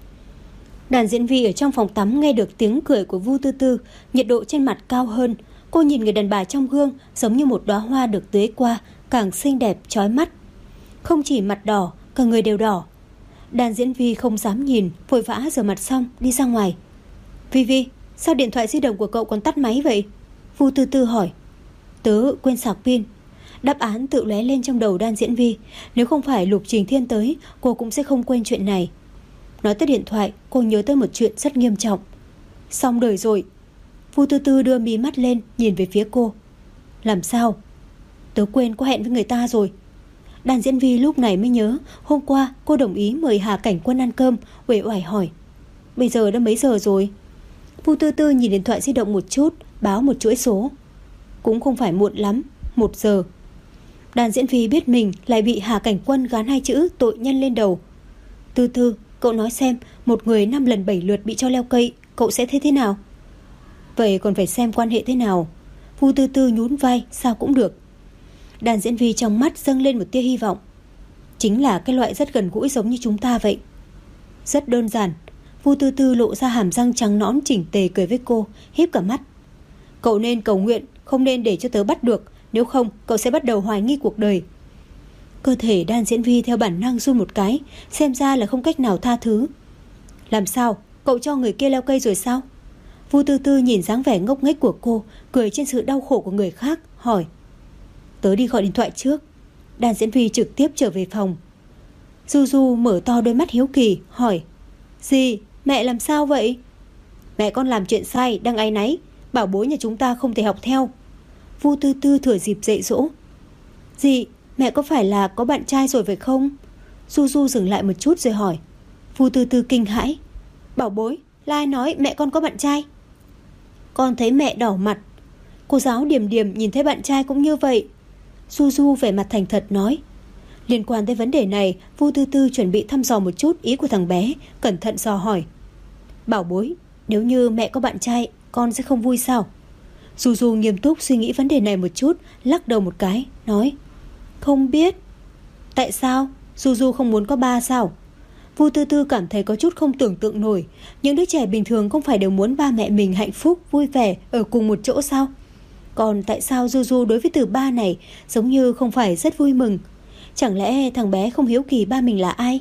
Đàn diễn Vi ở trong phòng tắm nghe được tiếng cười của Vu Tư Tư, nhiệt độ trên mặt cao hơn. Cô nhìn người đàn bà trong gương giống như một đóa hoa được tưới qua, càng xinh đẹp chói mắt. Không chỉ mặt đỏ, cả người đều đỏ. Đàn diễn Vi không dám nhìn, vội vã rửa mặt xong đi ra ngoài. Vi Vi, sao điện thoại di động của cậu còn tắt máy vậy? Vu Tư Tư hỏi. Tớ quên sạc pin. Đáp án tự lóe lên trong đầu đàn diễn Vi. Nếu không phải Lục Trình Thiên tới, cô cũng sẽ không quên chuyện này. Nói tới điện thoại, cô nhớ tới một chuyện rất nghiêm trọng. Xong đời rồi. Vu Tư Tư đưa mí mắt lên, nhìn về phía cô. Làm sao? Tớ quên có hẹn với người ta rồi. Đàn diễn Vi lúc này mới nhớ, hôm qua cô đồng ý mời Hà Cảnh Quân ăn cơm, uể oải hỏi. Bây giờ đã mấy giờ rồi? Vu Tư Tư nhìn điện thoại di động một chút, báo một chuỗi số. Cũng không phải muộn lắm, một giờ. Đàn diễn Vi biết mình lại bị Hà Cảnh Quân gán hai chữ tội nhân lên đầu. Tư Tư, cậu nói xem, một người năm lần bảy lượt bị cho leo cây, cậu sẽ thấy thế nào? Vậy còn phải xem quan hệ thế nào. Vu Tư Tư nhún vai, sao cũng được. Đàn diễn Vi trong mắt dâng lên một tia hy vọng. Chính là cái loại rất gần gũi giống như chúng ta vậy. Rất đơn giản. Vu Tư Tư lộ ra hàm răng trắng nõn chỉnh tề cười với cô, híp cả mắt. Cậu nên cầu nguyện, không nên để cho tớ bắt được, nếu không cậu sẽ bắt đầu hoài nghi cuộc đời. Cơ thể đàn diễn Vi theo bản năng run một cái, xem ra là không cách nào tha thứ. Làm sao? Cậu cho người kia leo cây rồi sao? Vu Tư Tư nhìn dáng vẻ ngốc nghếch của cô, cười trên sự đau khổ của người khác, hỏi. Tớ đi gọi điện thoại trước. Đàn diễn Vi trực tiếp trở về phòng. Du Du mở to đôi mắt hiếu kỳ, hỏi. Dì, mẹ làm sao vậy? Mẹ con làm chuyện sai, đang áy náy, bảo bối nhà chúng ta không thể học theo. Vu Tư Tư thừa dịp dạy dỗ. Dì, mẹ có phải là có bạn trai rồi phải không? Du Du dừng lại một chút rồi hỏi. Vu Tư Tư kinh hãi. Bảo bối, là ai nói mẹ con có bạn trai? Con thấy mẹ đỏ mặt. Cô giáo Điềm Điềm nhìn thấy bạn trai cũng như vậy. Du Du vẻ mặt thành thật nói. Liên quan tới vấn đề này, Vu Tư Tư chuẩn bị thăm dò một chút ý của thằng bé, cẩn thận dò hỏi. Bảo bối, nếu như mẹ có bạn trai, con sẽ không vui sao? Du Du nghiêm túc suy nghĩ vấn đề này một chút, lắc đầu một cái, nói. Không biết. Tại sao? Du Du không muốn có ba sao? Vu Tư Tư cảm thấy có chút không tưởng tượng nổi. Những đứa trẻ bình thường không phải đều muốn ba mẹ mình hạnh phúc, vui vẻ, ở cùng một chỗ sao? Còn tại sao Du Du đối với từ ba này giống như không phải rất vui mừng? Chẳng lẽ thằng bé không hiếu kỳ ba mình là ai?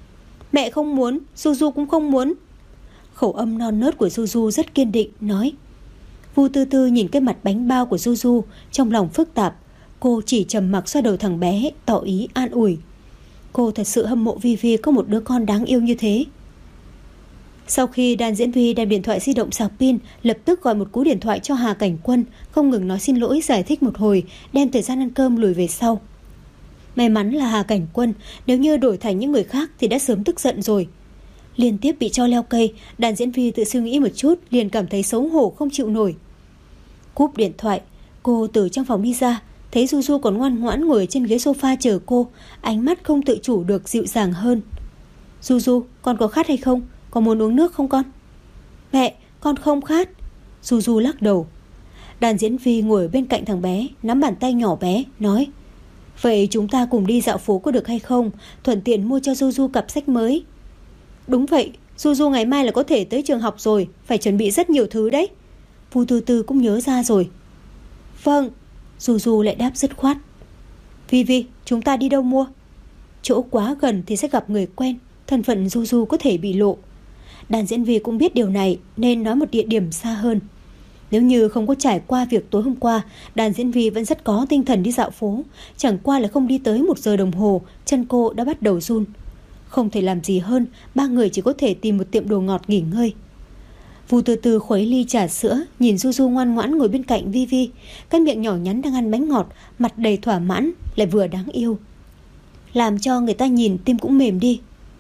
Mẹ không muốn, Du Du cũng không muốn. Khẩu âm non nớt của Du Du rất kiên định, nói. Vu Tư Tư nhìn cái mặt bánh bao của Du Du, trong lòng phức tạp. Cô chỉ trầm mặc xoa đầu thằng bé, tỏ ý an ủi. Cô thật sự hâm mộ Vi Vi có một đứa con đáng yêu như thế. Sau khi đàn diễn viên đem điện thoại di động sạc pin, lập tức gọi một cú điện thoại cho Hà Cảnh Quân, không ngừng nói xin lỗi giải thích một hồi, đem thời gian ăn cơm lùi về sau. May mắn là Hà Cảnh Quân, nếu như đổi thành những người khác thì đã sớm tức giận rồi. Liên tiếp bị cho leo cây, đàn diễn viên tự suy nghĩ một chút liền cảm thấy xấu hổ không chịu nổi. Cúp điện thoại, cô từ trong phòng đi ra, thấy Du Du còn ngoan ngoãn ngồi trên ghế sofa chờ cô, ánh mắt không tự chủ được dịu dàng hơn. Du Du, con có khát hay không? Có muốn uống nước không con? Mẹ, con không khát. Du Du lắc đầu. Đàn diễn viên ngồi bên cạnh thằng bé, nắm bàn tay nhỏ bé, nói: Vậy chúng ta cùng đi dạo phố có được hay không? Thuận tiện mua cho Du Du cặp sách mới. Đúng vậy, Du Du ngày mai là có thể tới trường học rồi, phải chuẩn bị rất nhiều thứ đấy. Vu Tư Tư cũng nhớ ra rồi. Vâng. Du Du lại đáp dứt khoát. Vi Vi, chúng ta đi đâu mua? Chỗ quá gần thì sẽ gặp người quen, thân phận Du Du có thể bị lộ. Đàn diễn viên cũng biết điều này nên nói một địa điểm xa hơn. Nếu như không có trải qua việc tối hôm qua, đàn diễn viên vẫn rất có tinh thần đi dạo phố. Chẳng qua là không đi tới một giờ đồng hồ, chân cô đã bắt đầu run. Không thể làm gì hơn, ba người chỉ có thể tìm một tiệm đồ ngọt nghỉ ngơi. Vu Tư Tư khuấy ly trà sữa, nhìn Du Du ngoan ngoãn ngồi bên cạnh Vi Vi, cái miệng nhỏ nhắn đang ăn bánh ngọt, mặt đầy thỏa mãn, lại vừa đáng yêu, làm cho người ta nhìn tim cũng mềm đi.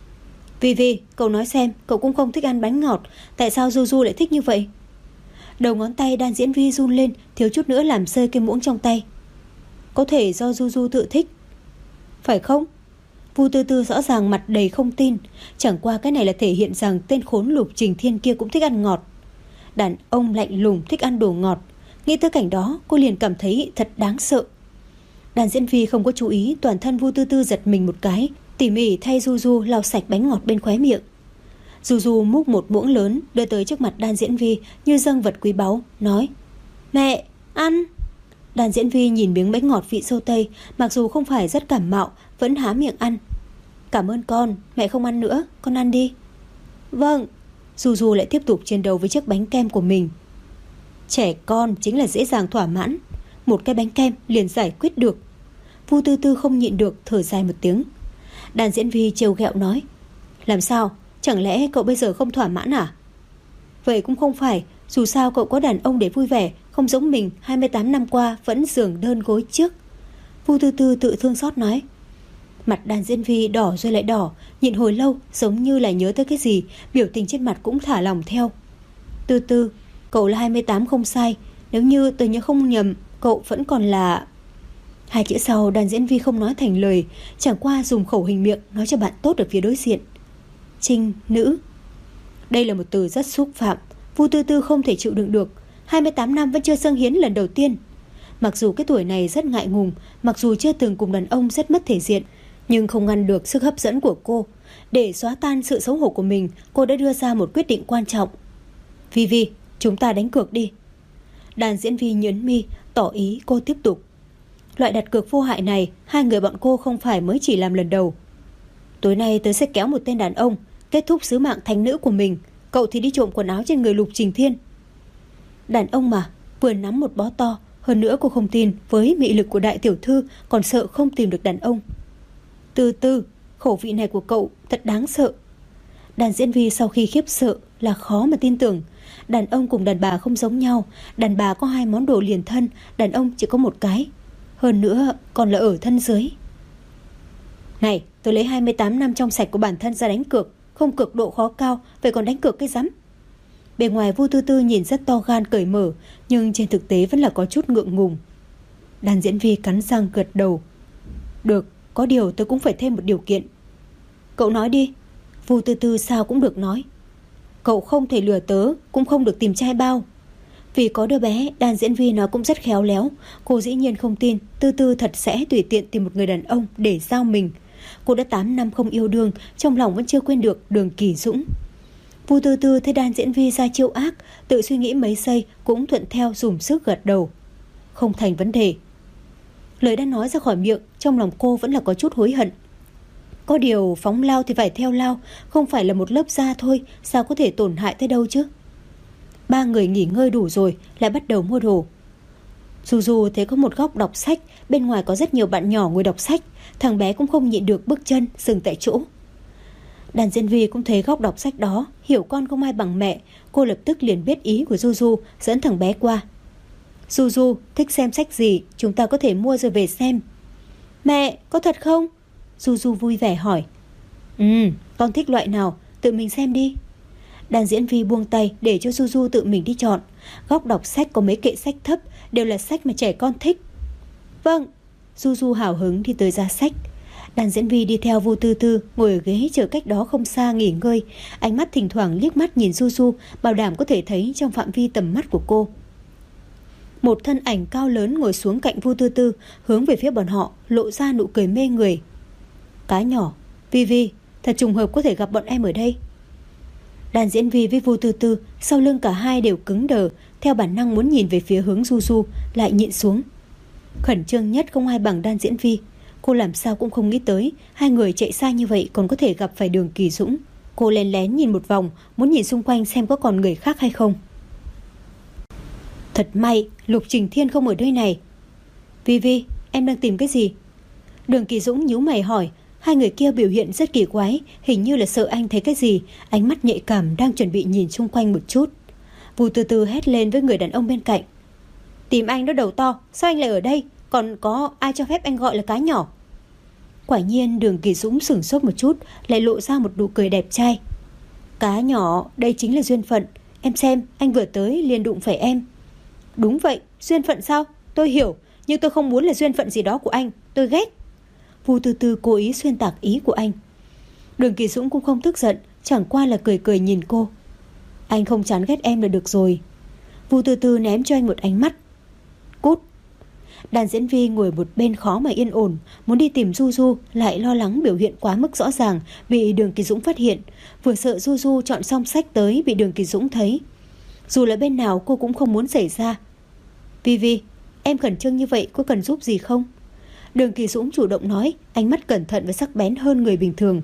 Vi Vi, cậu nói xem, cậu cũng không thích ăn bánh ngọt, tại sao Du Du lại thích như vậy? Đầu ngón tay đàn diễn viên run lên, thiếu chút nữa làm rơi cái muỗng trong tay. Có thể do Du Du tự thích, phải không? Vu Tư Tư rõ ràng mặt đầy không tin. Chẳng qua cái này là thể hiện rằng tên khốn Lục Trình Thiên kia cũng thích ăn ngọt. Đàn ông lạnh lùng thích ăn đồ ngọt. Nghĩ tới cảnh đó, cô liền cảm thấy thật đáng sợ. Đàn diễn viên không có chú ý, toàn thân Vu Tư Tư giật mình một cái, tỉ mỉ thay Du Du lau sạch bánh ngọt bên khóe miệng. Du Du múc một muỗng lớn đưa tới trước mặt đàn diễn viên như dâng vật quý báu, nói: Mẹ, ăn. Đàn diễn viên nhìn miếng bánh ngọt vị dâu tây, mặc dù không phải rất cảm mạo, vẫn há miệng ăn. Cảm ơn con, mẹ không ăn nữa, con ăn đi. Vâng. Du Du lại tiếp tục chiến đấu với chiếc bánh kem của mình. Trẻ con chính là dễ dàng thỏa mãn, một cái bánh kem liền giải quyết được. Vu Tư Tư không nhịn được thở dài một tiếng. Đàn diễn viên trêu ghẹo nói: Làm sao, chẳng lẽ cậu bây giờ không thỏa mãn à? Vậy cũng không phải, dù sao cậu có đàn ông để vui vẻ, không giống mình hai mươi tám năm qua vẫn giường đơn gối trước. Vu Tư Tư tự thương xót nói. Mặt đàn diễn viên đỏ rồi lại đỏ, nhịn hồi lâu giống như là nhớ tới cái gì, biểu tình trên mặt cũng thả lỏng theo. Tư Tư, cậu là hai mươi tám không sai, nếu như tôi nhớ không nhầm, cậu vẫn còn là... Hai chữ sau đàn diễn viên không nói thành lời, chẳng qua dùng khẩu hình miệng nói cho bạn tốt ở phía đối diện. Trinh nữ. Đây là một từ rất xúc phạm. Vu Tư Tư không thể chịu đựng được. Hai mươi tám năm vẫn chưa dâng hiến lần đầu tiên. Mặc dù cái tuổi này rất ngại ngùng, mặc dù chưa từng cùng đàn ông rất mất thể diện, nhưng không ngăn được sức hấp dẫn của cô. Để xóa tan sự xấu hổ của mình, cô đã đưa ra một quyết định quan trọng. Vi Vi, chúng ta đánh cược đi. Đàn diễn viên nhớn mi, tỏ ý cô tiếp tục. Loại đặt cược vô hại này, hai người bọn cô không phải mới chỉ làm lần đầu. Tối nay tớ sẽ kéo một tên đàn ông, kết thúc sứ mạng thánh nữ của mình. Cậu thì đi trộm quần áo trên người Lục Trình Thiên. Đàn ông mà, vừa nắm một bó to. Hơn nữa cô không tin với mị lực của đại tiểu thư, còn sợ không tìm được đàn ông. Từ từ, khẩu vị này của cậu thật đáng sợ. Đàn diễn viên sau khi khiếp sợ là khó mà tin tưởng. Đàn ông cùng đàn bà không giống nhau. Đàn bà có hai món đồ liền thân, đàn ông chỉ có một cái. Hơn nữa còn là ở thân dưới. Này, tôi lấy hai mươi tám năm trong sạch của bản thân ra đánh cược. Không cược độ khó cao, vậy còn đánh cược cái rắm. Bề ngoài Vu Tư Tư nhìn rất to gan cởi mở, nhưng trên thực tế vẫn là có chút ngượng ngùng. Đàn diễn viên cắn răng gật đầu. Được, có điều tôi cũng phải thêm một điều kiện. Cậu nói đi. Vu Tư Tư sao cũng được nói. Cậu không thể lừa tớ, cũng không được tìm trai bao. Vì có đứa bé, đàn diễn viên nó cũng rất khéo léo. Cô dĩ nhiên không tin Tư Tư thật sẽ tùy tiện tìm một người đàn ông để giao mình. Cô đã tám năm không yêu đương, trong lòng vẫn chưa quên được Đường Kỳ Dũng. Vu Tư Tư thấy đàn diễn viên ra chiêu ác, tự suy nghĩ mấy giây cũng thuận theo dùng sức gật đầu. Không thành vấn đề. Lời đã nói ra khỏi miệng, trong lòng cô vẫn là có chút hối hận. Có điều phóng lao thì phải theo lao, không phải là một lớp da thôi, sao có thể tổn hại tới đâu chứ. Ba người nghỉ ngơi đủ rồi, lại bắt đầu mua đồ. Dù dù thấy có một góc đọc sách, bên ngoài có rất nhiều bạn nhỏ ngồi đọc sách, thằng bé cũng không nhịn được bước chân dừng tại chỗ. Đàn diễn viên cũng thấy góc đọc sách đó, hiểu con không ai bằng mẹ. Cô lập tức liền biết ý của Juju, dẫn thằng bé qua. Juju, thích xem sách gì, chúng ta có thể mua rồi về xem. Mẹ, có thật không? Juju vui vẻ hỏi. Ừ, con thích loại nào, tự mình xem đi. Đàn diễn viên buông tay để cho Juju tự mình đi chọn. Góc đọc sách có mấy kệ sách thấp, đều là sách mà trẻ con thích. Vâng. Juju hào hứng đi tới giá sách. Đàn diễn viên đi theo Vu Tư Tư, ngồi ở ghế chờ cách đó không xa nghỉ ngơi. Ánh mắt thỉnh thoảng liếc mắt nhìn Juju, bảo đảm có thể thấy trong phạm vi tầm mắt của cô. Một thân ảnh cao lớn ngồi xuống cạnh Vu Tư Tư, hướng về phía bọn họ, lộ ra nụ cười mê người. Cá nhỏ, Vivi, thật trùng hợp có thể gặp bọn em ở đây. Đàn diễn viên với Vu Tư Tư, sau lưng cả hai đều cứng đờ, theo bản năng muốn nhìn về phía hướng Juju, lại nhịn xuống. Khẩn trương nhất không ai bằng đàn diễn viên. Cô làm sao cũng không nghĩ tới hai người chạy xa như vậy còn có thể gặp phải Đường Kỳ Dũng. Cô lén lén nhìn một vòng, muốn nhìn xung quanh xem có còn người khác hay không. Thật may Lục Trình Thiên không ở nơi này. Vivi, em đang tìm cái gì? Đường Kỳ Dũng nhíu mày hỏi. Hai người kia biểu hiện rất kỳ quái, hình như là sợ anh thấy cái gì, ánh mắt nhạy cảm đang chuẩn bị nhìn xung quanh một chút. Vu Tư Tư hét lên với người đàn ông bên cạnh. Tìm anh đó đầu to, sao anh lại ở đây? Còn có ai cho phép anh gọi là cá nhỏ? Quả nhiên Đường Kỳ Dũng sửng sốt một chút, lại lộ ra một nụ cười đẹp trai. Cá nhỏ, đây chính là duyên phận. Em xem, anh vừa tới liền đụng phải em. Đúng vậy, duyên phận sao? Tôi hiểu, nhưng tôi không muốn là duyên phận gì đó của anh. Tôi ghét. Vu Tư Tư cố ý xuyên tạc ý của anh. Đường Kỳ Dũng cũng không tức giận, chẳng qua là cười cười nhìn cô. Anh không chán ghét em là được rồi. Vu Tư Tư ném cho anh một ánh mắt. Cút. Đàn diễn viên ngồi một bên khó mà yên ổn, muốn đi tìm Juju, lại lo lắng biểu hiện quá mức rõ ràng bị Đường Kỳ Dũng phát hiện, vừa sợ Juju chọn xong sách tới bị Đường Kỳ Dũng thấy. Dù là bên nào cô cũng không muốn xảy ra. Vivi, em khẩn trương như vậy có cần giúp gì không? Đường Kỳ Dũng chủ động nói, ánh mắt cẩn thận và sắc bén hơn người bình thường.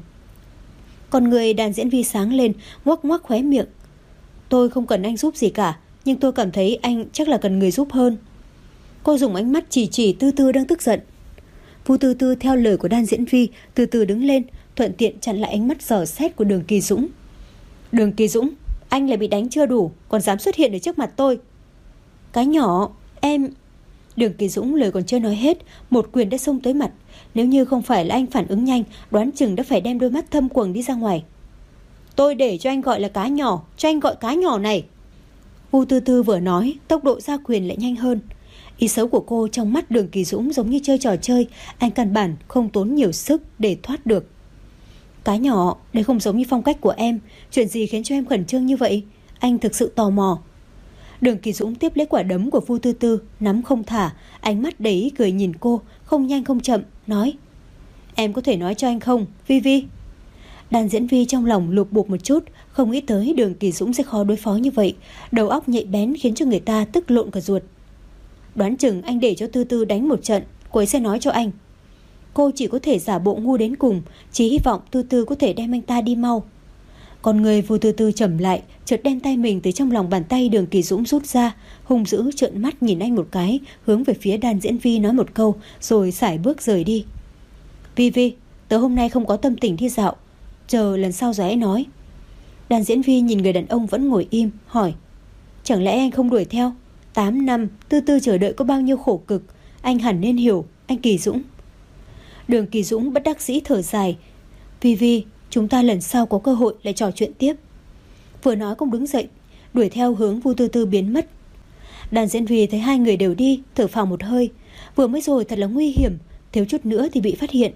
Còn người đàn diễn viên sáng lên, ngoắc ngoắc khóe miệng. Tôi không cần anh giúp gì cả, nhưng tôi cảm thấy anh chắc là cần người giúp hơn. Cô dùng ánh mắt chỉ chỉ Tư Tư đang tức giận. Vu Tư Tư theo lời của đàn diễn viên từ từ đứng lên, thuận tiện chặn lại ánh mắt dò xét của Đường Kỳ Dũng. Đường Kỳ Dũng, anh lại bị đánh chưa đủ, còn dám xuất hiện ở trước mặt tôi. Cái nhỏ, em... Đường Kỳ Dũng lời còn chưa nói hết, một quyền đã xông tới mặt. Nếu như không phải là anh phản ứng nhanh, đoán chừng đã phải đem đôi mắt thâm quầng đi ra ngoài. Tôi để cho anh gọi là cá nhỏ, cho anh gọi cá nhỏ này. Vu Tư Tư vừa nói, tốc độ ra quyền lại nhanh hơn. Ý xấu của cô trong mắt Đường Kỳ Dũng giống như chơi trò chơi, anh căn bản không tốn nhiều sức để thoát được. Cá nhỏ, đây không giống như phong cách của em. Chuyện gì khiến cho em khẩn trương như vậy? Anh thực sự tò mò. Đường Kỳ Dũng tiếp lấy quả đấm của Vu Tư Tư, nắm không thả, ánh mắt đầy ý cười nhìn cô, không nhanh không chậm, nói. Em có thể nói cho anh không, Vivi? Đàn diễn viên trong lòng lục bục một chút, không nghĩ tới Đường Kỳ Dũng sẽ khó đối phó như vậy. Đầu óc nhạy bén khiến cho người ta tức lộn cả ruột. Đoán chừng anh để cho Tư Tư đánh một trận, cô ấy sẽ nói cho anh. Cô chỉ có thể giả bộ ngu đến cùng, chỉ hy vọng Tư Tư có thể đem anh ta đi mau. Còn người Vu Tư Tư chậm lại, chợt đem tay mình từ trong lòng bàn tay Đường Kỳ Dũng rút ra, hung dữ trợn mắt nhìn anh một cái, hướng về phía đàn diễn viên nói một câu, rồi sải bước rời đi. Vivi, tớ hôm nay không có tâm tình đi dạo, chờ lần sau rồi hãy nói. Đàn diễn viên nhìn người đàn ông vẫn ngồi im, hỏi. Chẳng lẽ anh không đuổi theo? Tám năm, Tư Tư chờ đợi có bao nhiêu khổ cực, anh hẳn nên hiểu, anh Kỳ Dũng. Đường Kỳ Dũng bất đắc dĩ thở dài. Vivi, chúng ta lần sau có cơ hội lại trò chuyện tiếp. Vừa nói cũng đứng dậy, đuổi theo hướng Vu Tư Tư biến mất. Đàn diễn viên thấy hai người đều đi, thở phào một hơi. Vừa mới rồi thật là nguy hiểm, thiếu chút nữa thì bị phát hiện.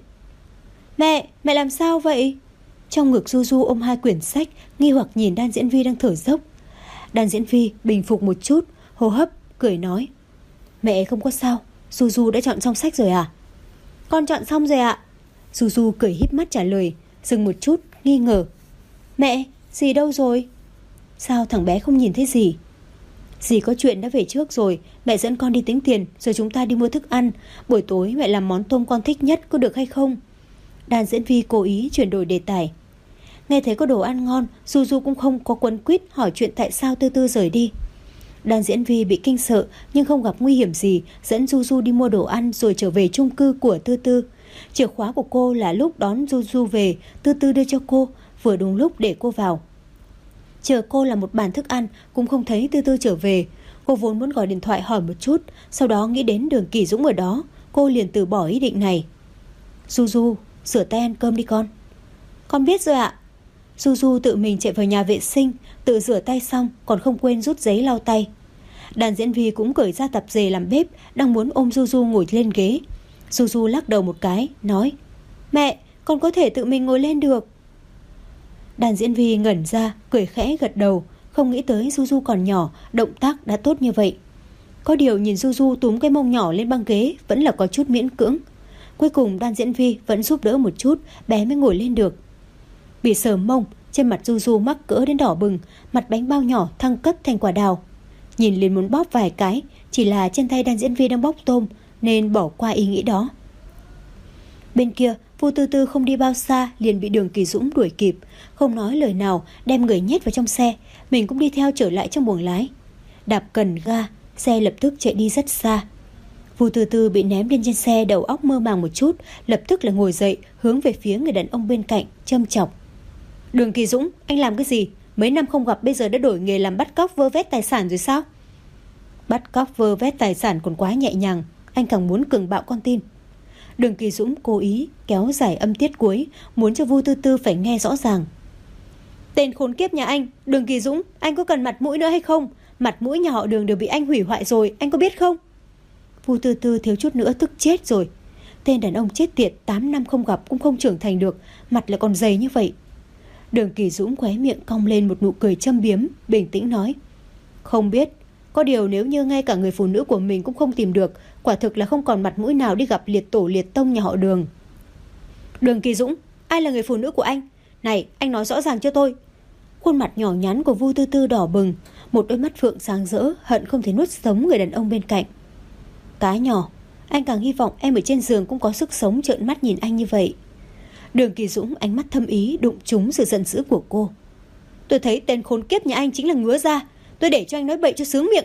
Mẹ, mẹ làm sao vậy? Trong ngực Juju ôm hai quyển sách, nghi hoặc nhìn đàn diễn viên đang thở dốc. Đàn diễn viên bình phục một chút, hô hấp, cười nói. Mẹ không có sao, Juju đã chọn xong sách rồi à? Con chọn xong rồi ạ. Juju cười híp mắt trả lời, dừng một chút, nghi ngờ. Mẹ, dì đâu rồi? Sao thằng bé không nhìn thấy dì? Dì có chuyện đã về trước rồi, mẹ dẫn con đi tính tiền, rồi chúng ta đi mua thức ăn. Buổi tối mẹ làm món tôm con thích nhất, có được hay không? Đàn diễn viên cố ý chuyển đổi đề tài. Nghe thấy có đồ ăn ngon, Juju cũng không có quấn quýt hỏi chuyện tại sao Tư Tư rời đi. Đàn diễn viên bị kinh sợ nhưng không gặp nguy hiểm gì, dẫn Juju đi mua đồ ăn rồi trở về chung cư của Tư Tư. Chìa khóa của cô là lúc đón Juju về, Tư Tư đưa cho cô, vừa đúng lúc để cô vào. Chờ cô làm một bàn thức ăn cũng không thấy Tư Tư trở về. Cô vốn muốn gọi điện thoại hỏi một chút, sau đó nghĩ đến Đường Kỳ Dũng ở đó, cô liền từ bỏ ý định này. Du Du, rửa tay ăn cơm đi con. Con biết rồi ạ. Du Du tự mình chạy vào nhà vệ sinh, tự rửa tay xong còn không quên rút giấy lau tay. Đàn diễn viên cũng cởi ra tạp dề làm bếp, đang muốn ôm Du Du ngồi lên ghế. Du Du lắc đầu một cái, nói: Mẹ, con có thể tự mình ngồi lên được. Đàn diễn viên ngẩn ra, cười khẽ gật đầu, không nghĩ tới Du Du còn nhỏ, động tác đã tốt như vậy. Có điều nhìn Du Du túm cái mông nhỏ lên băng ghế vẫn là có chút miễn cưỡng. Cuối cùng đàn diễn viên vẫn giúp đỡ một chút, bé mới ngồi lên được. Bị sờ mông, trên mặt Du Du mắc cỡ đến đỏ bừng, mặt bánh bao nhỏ thăng cấp thành quả đào. Nhìn liền muốn bóp vài cái, chỉ là trên tay đàn diễn viên đang bóc tôm nên bỏ qua ý nghĩ đó. Bên kia, Vu Tư Tư không đi bao xa liền bị Đường Kỳ Dũng đuổi kịp, không nói lời nào đem người nhét vào trong xe, mình cũng đi theo trở lại trong buồng lái. Đạp cần ga, xe lập tức chạy đi rất xa. Vu Tư Tư bị ném lên trên xe, đầu óc mơ màng một chút, lập tức là ngồi dậy, hướng về phía người đàn ông bên cạnh, châm chọc: Đường Kỳ Dũng, anh làm cái gì? Mấy năm không gặp bây giờ đã đổi nghề làm bắt cóc vơ vét tài sản rồi sao? Bắt cóc vơ vét tài sản còn quá nhẹ nhàng, anh càng muốn cường bạo con tin. Đường Kỳ Dũng cố ý kéo dài âm tiết cuối, muốn cho Vu Tư Tư phải nghe rõ ràng. Tên khốn kiếp nhà anh, Đường Kỳ Dũng, anh có cần mặt mũi nữa hay không? Mặt mũi nhà họ Đường đều bị anh hủy hoại rồi, anh có biết không? Vu Tư Tư thiếu chút nữa tức chết rồi. Tên đàn ông chết tiệt, tám năm không gặp cũng không trưởng thành được, mặt lại còn dày như vậy. Đường Kỳ Dũng khóe miệng cong lên một nụ cười châm biếm, bình tĩnh nói: Không biết, có điều nếu như ngay cả người phụ nữ của mình cũng không tìm được, quả thực là không còn mặt mũi nào đi gặp liệt tổ liệt tông nhà họ Đường. Đường Kỳ Dũng, ai là người phụ nữ của anh? Này, anh nói rõ ràng cho tôi. Khuôn mặt nhỏ nhắn của Vu Tư Tư đỏ bừng, một đôi mắt phượng sáng rỡ, hận không thể nuốt sống người đàn ông bên cạnh. Cá nhỏ, anh càng hy vọng em ở trên giường cũng có sức sống trợn mắt nhìn anh như vậy. Đường Kỳ Dũng ánh mắt thâm ý đụng trúng sự giận dữ của cô. Tôi thấy tên khốn kiếp nhà anh chính là ngứa ra, tôi để cho anh nói bậy cho sướng miệng.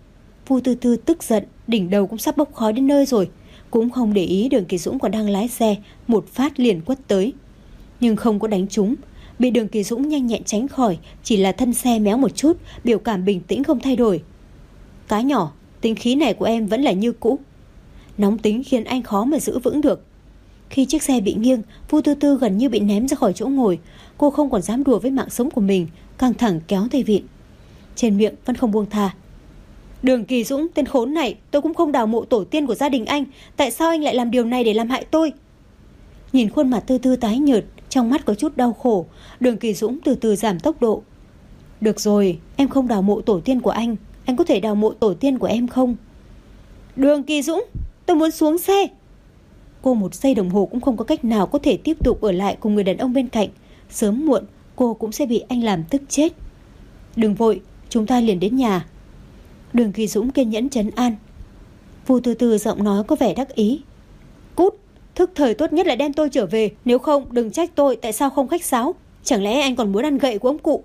Vu Tư Tư tức giận, đỉnh đầu cũng sắp bốc khói đến nơi rồi, cũng không để ý Đường Kỳ Dũng còn đang lái xe, một phát liền quất tới. Nhưng không có đánh trúng, bị Đường Kỳ Dũng nhanh nhẹn tránh khỏi, chỉ là thân xe méo một chút, biểu cảm bình tĩnh không thay đổi. Cá nhỏ, tính khí này của em vẫn là như cũ. Nóng tính khiến anh khó mà giữ vững được. Khi chiếc xe bị nghiêng, Vu Tư Tư gần như bị ném ra khỏi chỗ ngồi. Cô không còn dám đùa với mạng sống của mình, căng thẳng kéo tay vịn. Trên miệng vẫn không buông tha. Đường Kỳ Dũng, tên khốn này, tôi cũng không đào mộ tổ tiên của gia đình anh, tại sao anh lại làm điều này để làm hại tôi? Nhìn khuôn mặt Tư Tư tái nhợt, trong mắt có chút đau khổ, Đường Kỳ Dũng từ từ giảm tốc độ. Được rồi, em không đào mộ tổ tiên của anh, anh có thể đào mộ tổ tiên của em không? Đường Kỳ Dũng, tôi muốn xuống xe. Cô một giây đồng hồ cũng không có cách nào có thể tiếp tục ở lại cùng người đàn ông bên cạnh. Sớm muộn cô cũng sẽ bị anh làm tức chết. Đừng vội, chúng ta liền đến nhà. Đường Kỳ Dũng kiên nhẫn trấn an. Vu Tư Tư giọng nói có vẻ đắc ý. Cút, thức thời tốt nhất là đem tôi trở về, nếu không đừng trách tôi tại sao không khách sáo. Chẳng lẽ anh còn muốn ăn gậy của ông cụ?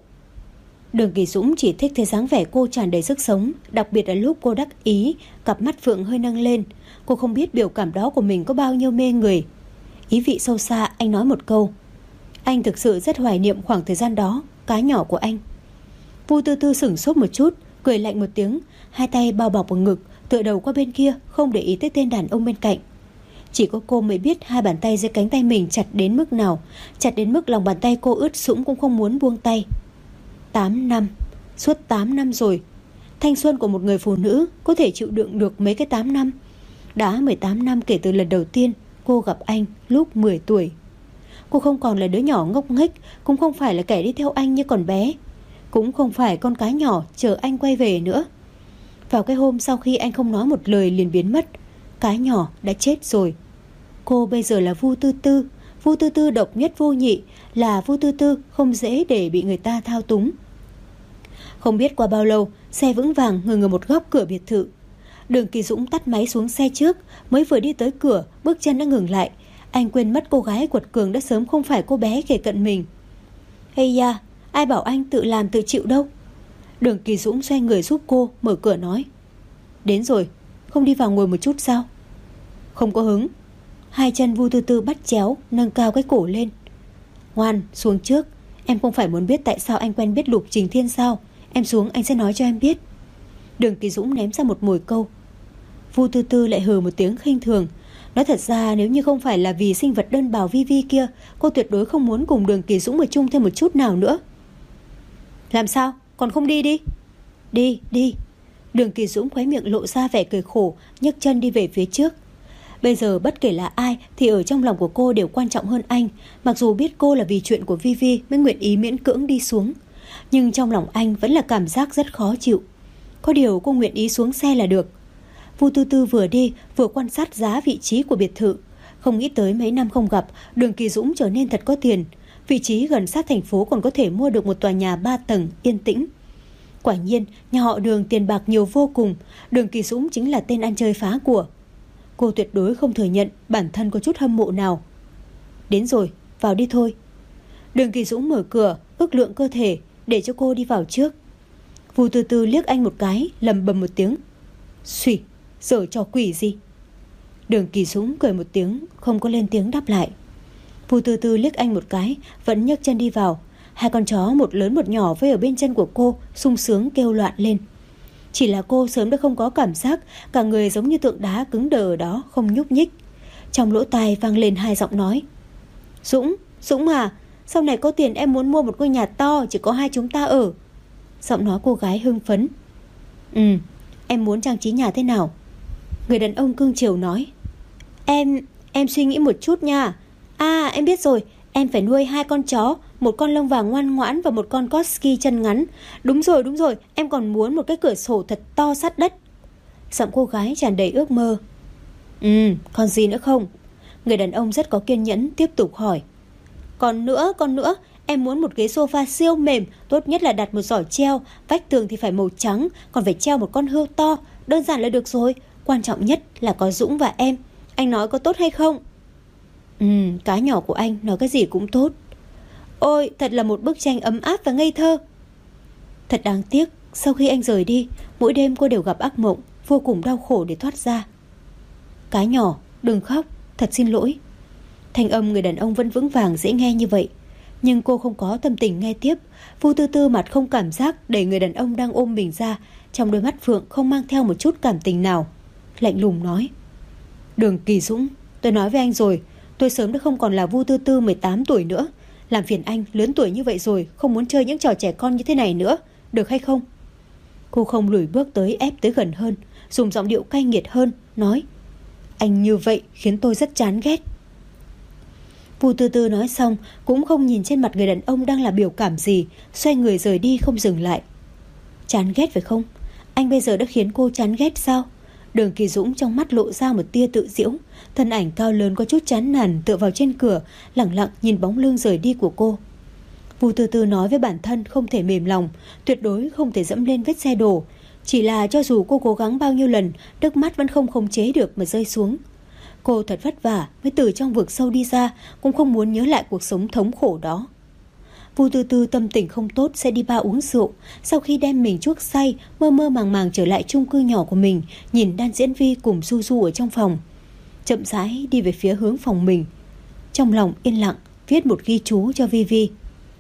Đường Kỳ Dũng chỉ thích thấy dáng vẻ cô tràn đầy sức sống, đặc biệt là lúc cô đắc ý, cặp mắt phượng hơi nâng lên. Cô không biết biểu cảm đó của mình có bao nhiêu mê người. Ý vị sâu xa, anh nói một câu: Anh thực sự rất hoài niệm khoảng thời gian đó, cá nhỏ của anh. Vu Tư Tư sửng sốt một chút, cười lạnh một tiếng, hai tay bao bọc vào ngực, tựa đầu qua bên kia, không để ý tới tên đàn ông bên cạnh. Chỉ có cô mới biết hai bàn tay dưới cánh tay mình chặt đến mức nào, chặt đến mức lòng bàn tay cô ướt sũng cũng không muốn buông tay. Tám năm, suốt tám năm rồi. Thanh xuân của một người phụ nữ có thể chịu đựng được mấy cái tám năm. Đã mười tám năm kể từ lần đầu tiên cô gặp anh lúc mười tuổi. Cô không còn là đứa nhỏ ngốc nghếch, cũng không phải là kẻ đi theo anh như còn bé, cũng không phải con cá nhỏ chờ anh quay về nữa. Vào cái hôm sau khi anh không nói một lời liền biến mất, cá nhỏ đã chết rồi. Cô bây giờ là Vu Tư Tư, Vu Tư Tư độc nhất vô nhị, là Vu Tư Tư không dễ để bị người ta thao túng. Không biết qua bao lâu, xe vững vàng ngừng ở một góc cửa biệt thự. Đường Kỳ Dũng tắt máy xuống xe trước, mới vừa đi tới cửa, bước chân đã ngừng lại. Anh quên mất cô gái quật cường đã sớm không phải cô bé kề cận mình. Hey ya, ai bảo anh tự làm tự chịu đâu. Đường Kỳ Dũng xoay người giúp cô, mở cửa nói. Đến rồi, không đi vào ngồi một chút sao? Không có hứng. Hai chân Vu Tư Tư bắt chéo, nâng cao cái cổ lên. Ngoan, xuống trước, Em không phải muốn biết tại sao anh quen biết Lục Trình Thiên sao? Em xuống anh sẽ nói cho em biết. Đường Kỳ Dũng ném ra một mồi câu. Vu Tư Tư lại hừ một tiếng khinh thường. Nói thật ra nếu như không phải là vì sinh vật đơn bào Vi Vi kia, cô tuyệt đối không muốn cùng Đường Kỳ Dũng ở chung thêm một chút nào nữa. Làm sao? Còn không đi đi? Đi, đi. Đường Kỳ Dũng khóe miệng lộ ra vẻ cười khổ, nhấc chân đi về phía trước. Bây giờ bất kể là ai thì ở trong lòng của cô đều quan trọng hơn anh. Mặc dù biết cô là vì chuyện của Vi Vi mới nguyện ý miễn cưỡng đi xuống, nhưng trong lòng anh vẫn là cảm giác rất khó chịu. Có điều cô nguyện ý xuống xe là được. Vu Tư Tư vừa đi vừa quan sát giá vị trí của biệt thự. Không nghĩ tới mấy năm không gặp, Đường Kỳ Dũng trở nên thật có tiền. Vị trí gần sát thành phố còn có thể mua được một tòa nhà ba tầng yên tĩnh. Quả nhiên nhà họ Đường tiền bạc nhiều vô cùng. Đường Kỳ Dũng chính là tên ăn chơi phá của. Cô tuyệt đối không thừa nhận bản thân có chút hâm mộ nào. Đến rồi, vào đi thôi. Đường Kỳ Dũng mở cửa, ước lượng cơ thể để cho cô đi vào trước. Vu Tư Tư liếc anh một cái, lầm bầm một tiếng. Xùy, giở trò quỷ gì? Đường Kỳ Dũng cười một tiếng, không có lên tiếng đáp lại. Vu Tư Tư liếc anh một cái, vẫn nhấc chân đi vào. Hai con chó một lớn một nhỏ vây ở bên chân của cô, sung sướng kêu loạn lên. Chỉ là cô sớm đã không có cảm giác, cả người giống như tượng đá cứng đờ ở đó, không nhúc nhích. Trong lỗ tai vang lên hai giọng nói. Dũng, Dũng à, sau này có tiền em muốn mua một ngôi nhà to, chỉ có hai chúng ta ở. Giọng nói cô gái hưng phấn. Ừ, em muốn trang trí nhà thế nào? Người đàn ông cưng chiều nói. Em, em suy nghĩ một chút nha. À, em biết rồi, em phải nuôi hai con chó, một con lông vàng ngoan ngoãn và một con Corgi chân ngắn. Đúng rồi, đúng rồi, em còn muốn một cái cửa sổ thật to sát đất. Giọng cô gái tràn đầy ước mơ. Ừ, còn gì nữa không? Người đàn ông rất có kiên nhẫn tiếp tục hỏi. Còn nữa, còn nữa, em muốn một ghế sofa siêu mềm, tốt nhất là đặt một giỏ treo, vách tường thì phải màu trắng, còn phải treo một con hươu to, đơn giản là được rồi. Quan trọng nhất là có Dũng và em. Anh nói có tốt hay không? Ừ, cái nhỏ của anh nói cái gì cũng tốt. Ôi, thật là một bức tranh ấm áp và ngây thơ. Thật đáng tiếc, sau khi anh rời đi, mỗi đêm cô đều gặp ác mộng, vô cùng đau khổ để thoát ra. Cái nhỏ, đừng khóc, thật xin lỗi. Thanh âm người đàn ông vẫn vững vàng dễ nghe như vậy, nhưng cô không có tâm tình nghe tiếp. Vu Tư Tư mặt không cảm giác đẩy người đàn ông đang ôm mình ra, trong đôi mắt phượng không mang theo một chút cảm tình nào. Lạnh lùng nói. Đường Kỳ Dũng, tôi nói với anh rồi, tôi sớm đã không còn là Vu Tư Tư mười tám tuổi nữa. Làm phiền anh, lớn tuổi như vậy rồi, không muốn chơi những trò trẻ con như thế này nữa, được hay không? Cô không lùi bước tới ép tới gần hơn, dùng giọng điệu cay nghiệt hơn, nói. Anh như vậy khiến tôi rất chán ghét. Vu Tư Tư nói xong cũng không nhìn trên mặt người đàn ông đang là biểu cảm gì, xoay người rời đi không dừng lại. Chán ghét phải không? Anh bây giờ đã khiến cô chán ghét sao? Đường Kỳ Dũng trong mắt lộ ra một tia tự giễu, thân ảnh cao lớn có chút chán nản tựa vào trên cửa, lặng lặng nhìn bóng lưng rời đi của cô. Vu Tư Tư nói với bản thân không thể mềm lòng, tuyệt đối không thể dẫm lên vết xe đổ. Chỉ là cho dù cô cố gắng bao nhiêu lần, nước mắt vẫn không khống chế được mà rơi xuống. Cô thật vất vả mới từ trong vực sâu đi ra, cũng không muốn nhớ lại cuộc sống thống khổ đó. Vu Tư Tư tâm tình không tốt sẽ đi bar uống rượu. Sau khi đem mình chuốc say, mơ mơ màng màng trở lại chung cư nhỏ của mình, nhìn Đan Diễn Vi cùng Du Du ở trong phòng, chậm rãi đi về phía hướng phòng mình. Trong lòng yên lặng viết một ghi chú cho Vi Vi.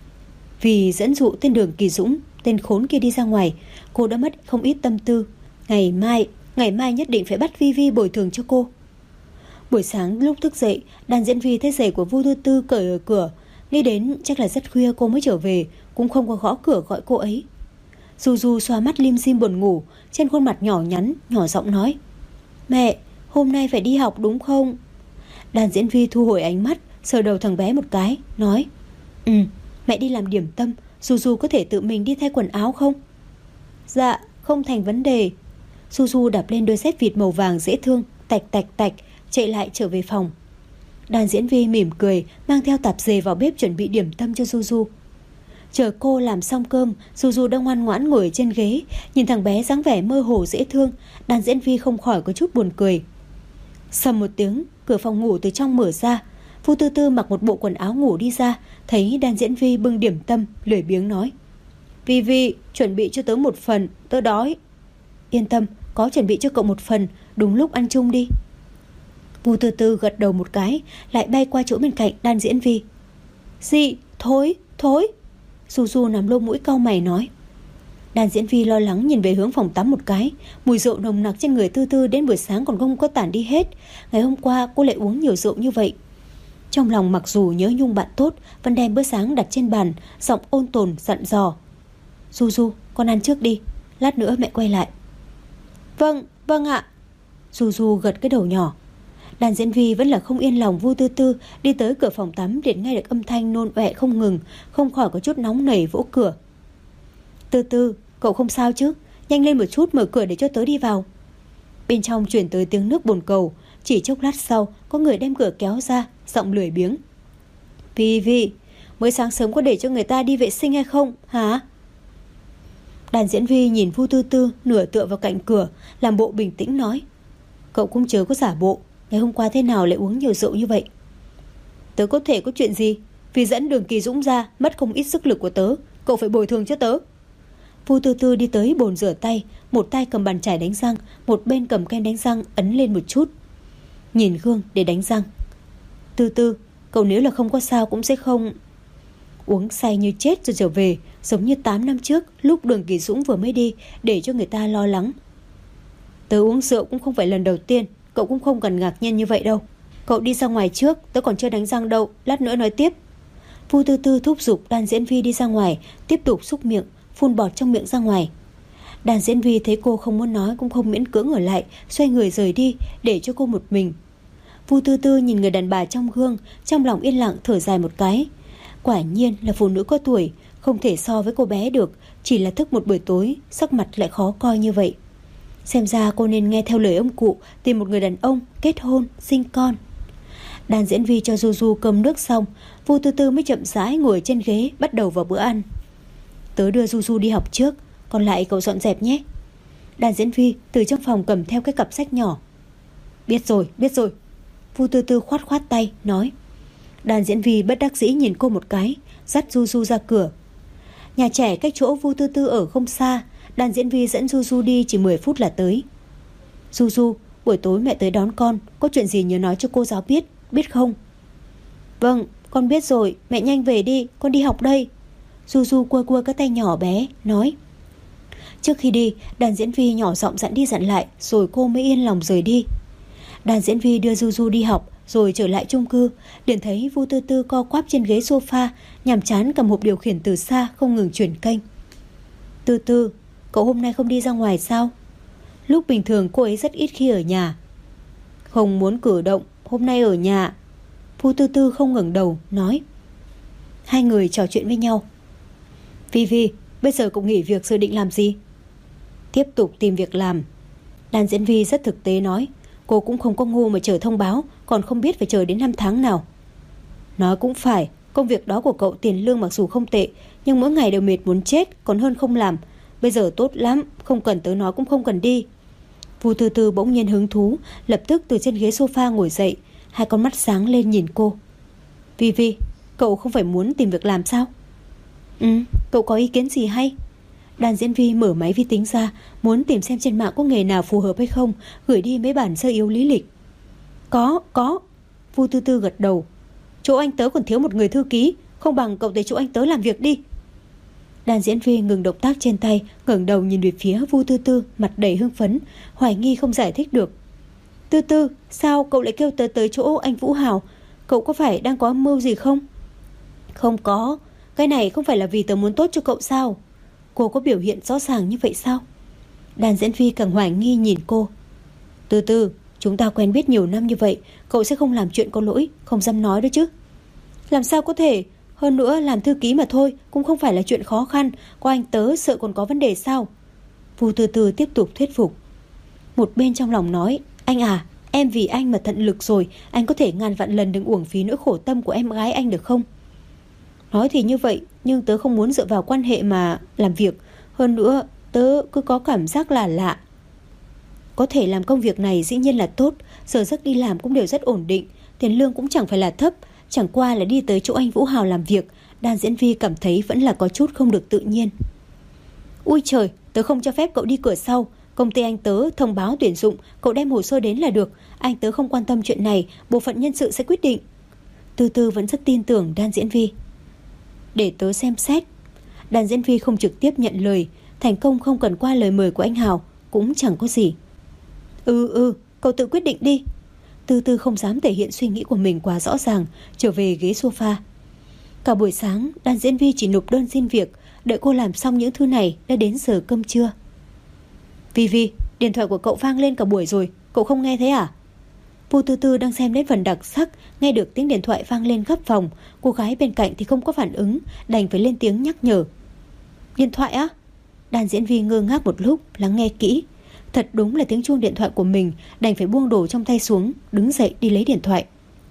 Vì dẫn dụ tên Đường Kỳ Dũng, tên khốn kia đi ra ngoài, cô đã mất không ít tâm tư. Ngày mai, ngày mai nhất định phải bắt Vi Vi bồi thường cho cô. Buổi sáng lúc thức dậy, Đan Diễn Vi thấy giày của Vu Tư Tư cởi ở cửa, nghĩ đến chắc là rất khuya cô mới trở về, cũng không có gõ cửa gọi cô ấy. Du Du xoa mắt lim dim buồn ngủ, trên khuôn mặt nhỏ nhắn, nhỏ giọng nói. Mẹ, hôm nay phải đi học đúng không? Đan Diễn Vi thu hồi ánh mắt, sờ đầu thằng bé một cái, nói. Ừ, mẹ đi làm điểm tâm, Du Du có thể tự mình đi thay quần áo không? Dạ, không thành vấn đề. Du Du đạp lên đôi dép vịt màu vàng dễ thương, tạch tạch tạch, chạy lại trở về phòng. Đan Diễn Vi mỉm cười, mang theo tạp dề vào bếp chuẩn bị điểm tâm cho Du Du. Chờ cô làm xong cơm, Du Du đang ngoan ngoãn ngồi trên ghế, nhìn thằng bé dáng vẻ mơ hồ dễ thương, Đan Diễn Vi không khỏi có chút buồn cười. Sầm một tiếng, cửa phòng ngủ từ trong mở ra. Vu Tư Tư mặc một bộ quần áo ngủ đi ra, thấy Đan Diễn Vi bưng điểm tâm, lười biếng nói. Vi Vi, chuẩn bị cho tớ một phần, tớ đói. Yên tâm, có chuẩn bị cho cậu một phần, đúng lúc ăn chung đi. Vu Tư Tư gật đầu một cái, lại bay qua chỗ bên cạnh Đan Diễn Vi. Gì? Thối, thối. Du Du nắm lỗ mũi cau mày nói. Đàn diễn viên lo lắng nhìn về hướng phòng tắm một cái. Mùi rượu nồng nặc trên người Tư Tư đến buổi sáng còn không có tản đi hết. Ngày hôm qua cô lại uống nhiều rượu như vậy. Trong lòng mặc dù nhớ nhung bạn tốt, vẫn đem bữa sáng đặt trên bàn, giọng ôn tồn dặn dò. Du Du, con ăn trước đi, lát nữa mẹ quay lại. Vâng, vâng ạ. Du Du gật cái đầu nhỏ. Đàn diễn viên vẫn là không yên lòng. Vu Tư Tư đi tới cửa phòng tắm để nghe được âm thanh nôn ọe không ngừng, không khỏi có chút nóng nảy vỗ cửa. Tư Tư, cậu không sao chứ? Nhanh lên một chút, mở cửa để cho tớ đi vào. Bên trong chuyển tới tiếng nước bồn cầu. Chỉ chốc lát sau, có người đem cửa kéo ra, giọng lười biếng. Vi Vi, mới sáng sớm có để cho người ta đi vệ sinh hay không hả? Đàn diễn viên nhìn Vu Tư Tư nửa tựa vào cạnh cửa, làm bộ bình tĩnh nói. Cậu cũng chớ có giả bộ, ngày hôm qua thế nào lại uống nhiều rượu như vậy? Tớ có thể có chuyện gì? Vì dẫn Đường Kỳ Dũng ra, mất không ít sức lực của tớ, cậu phải bồi thường cho tớ. Vu Tư Tư đi tới bồn rửa tay, một tay cầm bàn chải đánh răng, một bên cầm kem đánh răng ấn lên một chút. Nhìn gương để đánh răng. Tư Tư, cậu nếu là không có sao cũng sẽ không... Uống say như chết rồi trở về, giống như tám năm trước lúc Đường Kỳ Dũng vừa mới đi, để cho người ta lo lắng. Tớ uống rượu cũng không phải lần đầu tiên, cậu cũng không cần ngạc nhiên như vậy đâu. Cậu đi ra ngoài trước, tớ còn chưa đánh răng đâu, lát nữa nói tiếp. Vu Tư Tư thúc giục đàn diễn viên đi ra ngoài, tiếp tục xúc miệng, phun bọt trong miệng ra ngoài. Đàn diễn viên thấy cô không muốn nói cũng không miễn cưỡng ở lại, xoay người rời đi, để cho cô một mình. Vu Tư Tư nhìn người đàn bà trong gương, trong lòng yên lặng thở dài một cái. Quả nhiên là phụ nữ có tuổi, không thể so với cô bé được, chỉ là thức một buổi tối, sắc mặt lại khó coi như vậy. Xem ra cô nên nghe theo lời ông cụ, tìm một người đàn ông, kết hôn, sinh con. Đàn diễn viên cho Du Du cơm nước xong, Vu Tư Tư mới chậm rãi ngồi trên ghế bắt đầu vào bữa ăn. Tớ đưa Du Du đi học trước, còn lại cậu dọn dẹp nhé. Đàn diễn viên từ trong phòng cầm theo cái cặp sách nhỏ. Biết rồi, biết rồi. Vu Tư Tư khoát khoát tay, nói. Đàn diễn viên bất đắc dĩ nhìn cô một cái, dắt Du Du ra cửa. Nhà trẻ cách chỗ Vu Tư Tư ở không xa, đàn diễn viên dẫn Du Du đi chỉ mười phút là tới. Du Du, buổi tối mẹ tới đón con, có chuyện gì nhớ nói cho cô giáo biết, biết không? Vâng, con biết rồi, mẹ nhanh về đi, con đi học đây. Du Du cua cua cái tay nhỏ bé, nói. Trước khi đi, đàn diễn viên nhỏ giọng dặn đi dặn lại, rồi cô mới yên lòng rời đi. Đàn diễn viên đưa Du Du đi học, rồi trở lại chung cư, liền thấy Vu Tư Tư co quắp trên ghế sofa, nhàm chán cầm hộp điều khiển từ xa không ngừng chuyển kênh. Tư Tư, cậu hôm nay không đi ra ngoài sao? Lúc bình thường cô ấy rất ít khi ở nhà. Không muốn cử động, hôm nay ở nhà. Vu Tư Tư không ngẩng đầu, nói. Hai người trò chuyện với nhau. Vi Vi, bây giờ cậu nghỉ việc rồi định làm gì? Tiếp tục tìm việc làm. Đàn diễn viên rất thực tế nói. Cô cũng không có ngu mà chờ thông báo, còn không biết phải chờ đến năm tháng nào. Nói cũng phải, công việc đó của cậu tiền lương mặc dù không tệ, nhưng mỗi ngày đều mệt muốn chết, còn hơn không làm. Bây giờ tốt lắm, không cần tớ nói cũng không cần đi. Vu Tư Tư bỗng nhiên hứng thú, lập tức từ trên ghế sofa ngồi dậy, hai con mắt sáng lên nhìn cô. Vi Vi, cậu không phải muốn tìm việc làm sao? Ừ, cậu có ý kiến gì hay? Đàn diễn viên mở máy vi tính ra, muốn tìm xem trên mạng có nghề nào phù hợp hay không, gửi đi mấy bản sơ yếu lý lịch. Có, có. Vu Tư Tư gật đầu. Chỗ anh tớ còn thiếu một người thư ký, không bằng cậu tới chỗ anh tớ làm việc đi. Đàn diễn viên ngừng động tác trên tay, ngẩng đầu nhìn về phía Vu Tư Tư, mặt đầy hưng phấn, hoài nghi không giải thích được. Tư Tư, sao cậu lại kêu tớ tới chỗ anh Vũ Hào? Cậu có phải đang có âm mưu gì không? Không có, cái này không phải là vì tớ muốn tốt cho cậu sao? Cô có biểu hiện rõ ràng như vậy sao? Đàn diễn viên càng hoài nghi nhìn cô. Tư Tư, chúng ta quen biết nhiều năm như vậy, cậu sẽ không làm chuyện có lỗi, không dám nói đó chứ. Làm sao có thể? Hơn nữa làm thư ký mà thôi, cũng không phải là chuyện khó khăn. Có anh tớ sợ còn có vấn đề sao? Vu Tư Tư tiếp tục thuyết phục. Một bên trong lòng nói. Anh à, em vì anh mà tận lực rồi, anh có thể ngàn vạn lần đừng uổng phí nỗi khổ tâm của em gái anh được không? Nói thì như vậy, nhưng tớ không muốn dựa vào quan hệ mà làm việc. Hơn nữa, tớ cứ có cảm giác là lạ. Có thể làm công việc này dĩ nhiên là tốt, giờ giấc đi làm cũng đều rất ổn định, tiền lương cũng chẳng phải là thấp. Chẳng qua là đi tới chỗ anh Vũ Hào làm việc, đàn diễn viên cảm thấy vẫn là có chút không được tự nhiên. Ui trời, tớ không cho phép cậu đi cửa sau. Công ty anh tớ thông báo tuyển dụng, cậu đem hồ sơ đến là được. Anh tớ không quan tâm chuyện này, bộ phận nhân sự sẽ quyết định. Tư Tư vẫn rất tin tưởng đàn diễn viên. Để tớ xem xét. Đàn diễn viên không trực tiếp nhận lời, thành công không cần qua lời mời của anh Hào cũng chẳng có gì. Ừ ừ, cậu tự quyết định đi. Tư Tư không dám thể hiện suy nghĩ của mình quá rõ ràng, trở về ghế sofa. Cả buổi sáng, Đàn diễn viên chỉ nộp đơn xin việc, đợi cô làm xong những thứ này đã đến giờ cơm trưa. Vi Vi, điện thoại của cậu vang lên cả buổi rồi, cậu không nghe thấy à? Vu Tư Tư đang xem đến phần đặc sắc, nghe được tiếng điện thoại vang lên khắp phòng. Cô gái bên cạnh thì không có phản ứng, đành phải lên tiếng nhắc nhở. Điện thoại á? Đàn diễn viên ngơ ngác một lúc, lắng nghe kỹ. Thật đúng là tiếng chuông điện thoại của mình, đành phải buông đồ trong tay xuống, đứng dậy đi lấy điện thoại.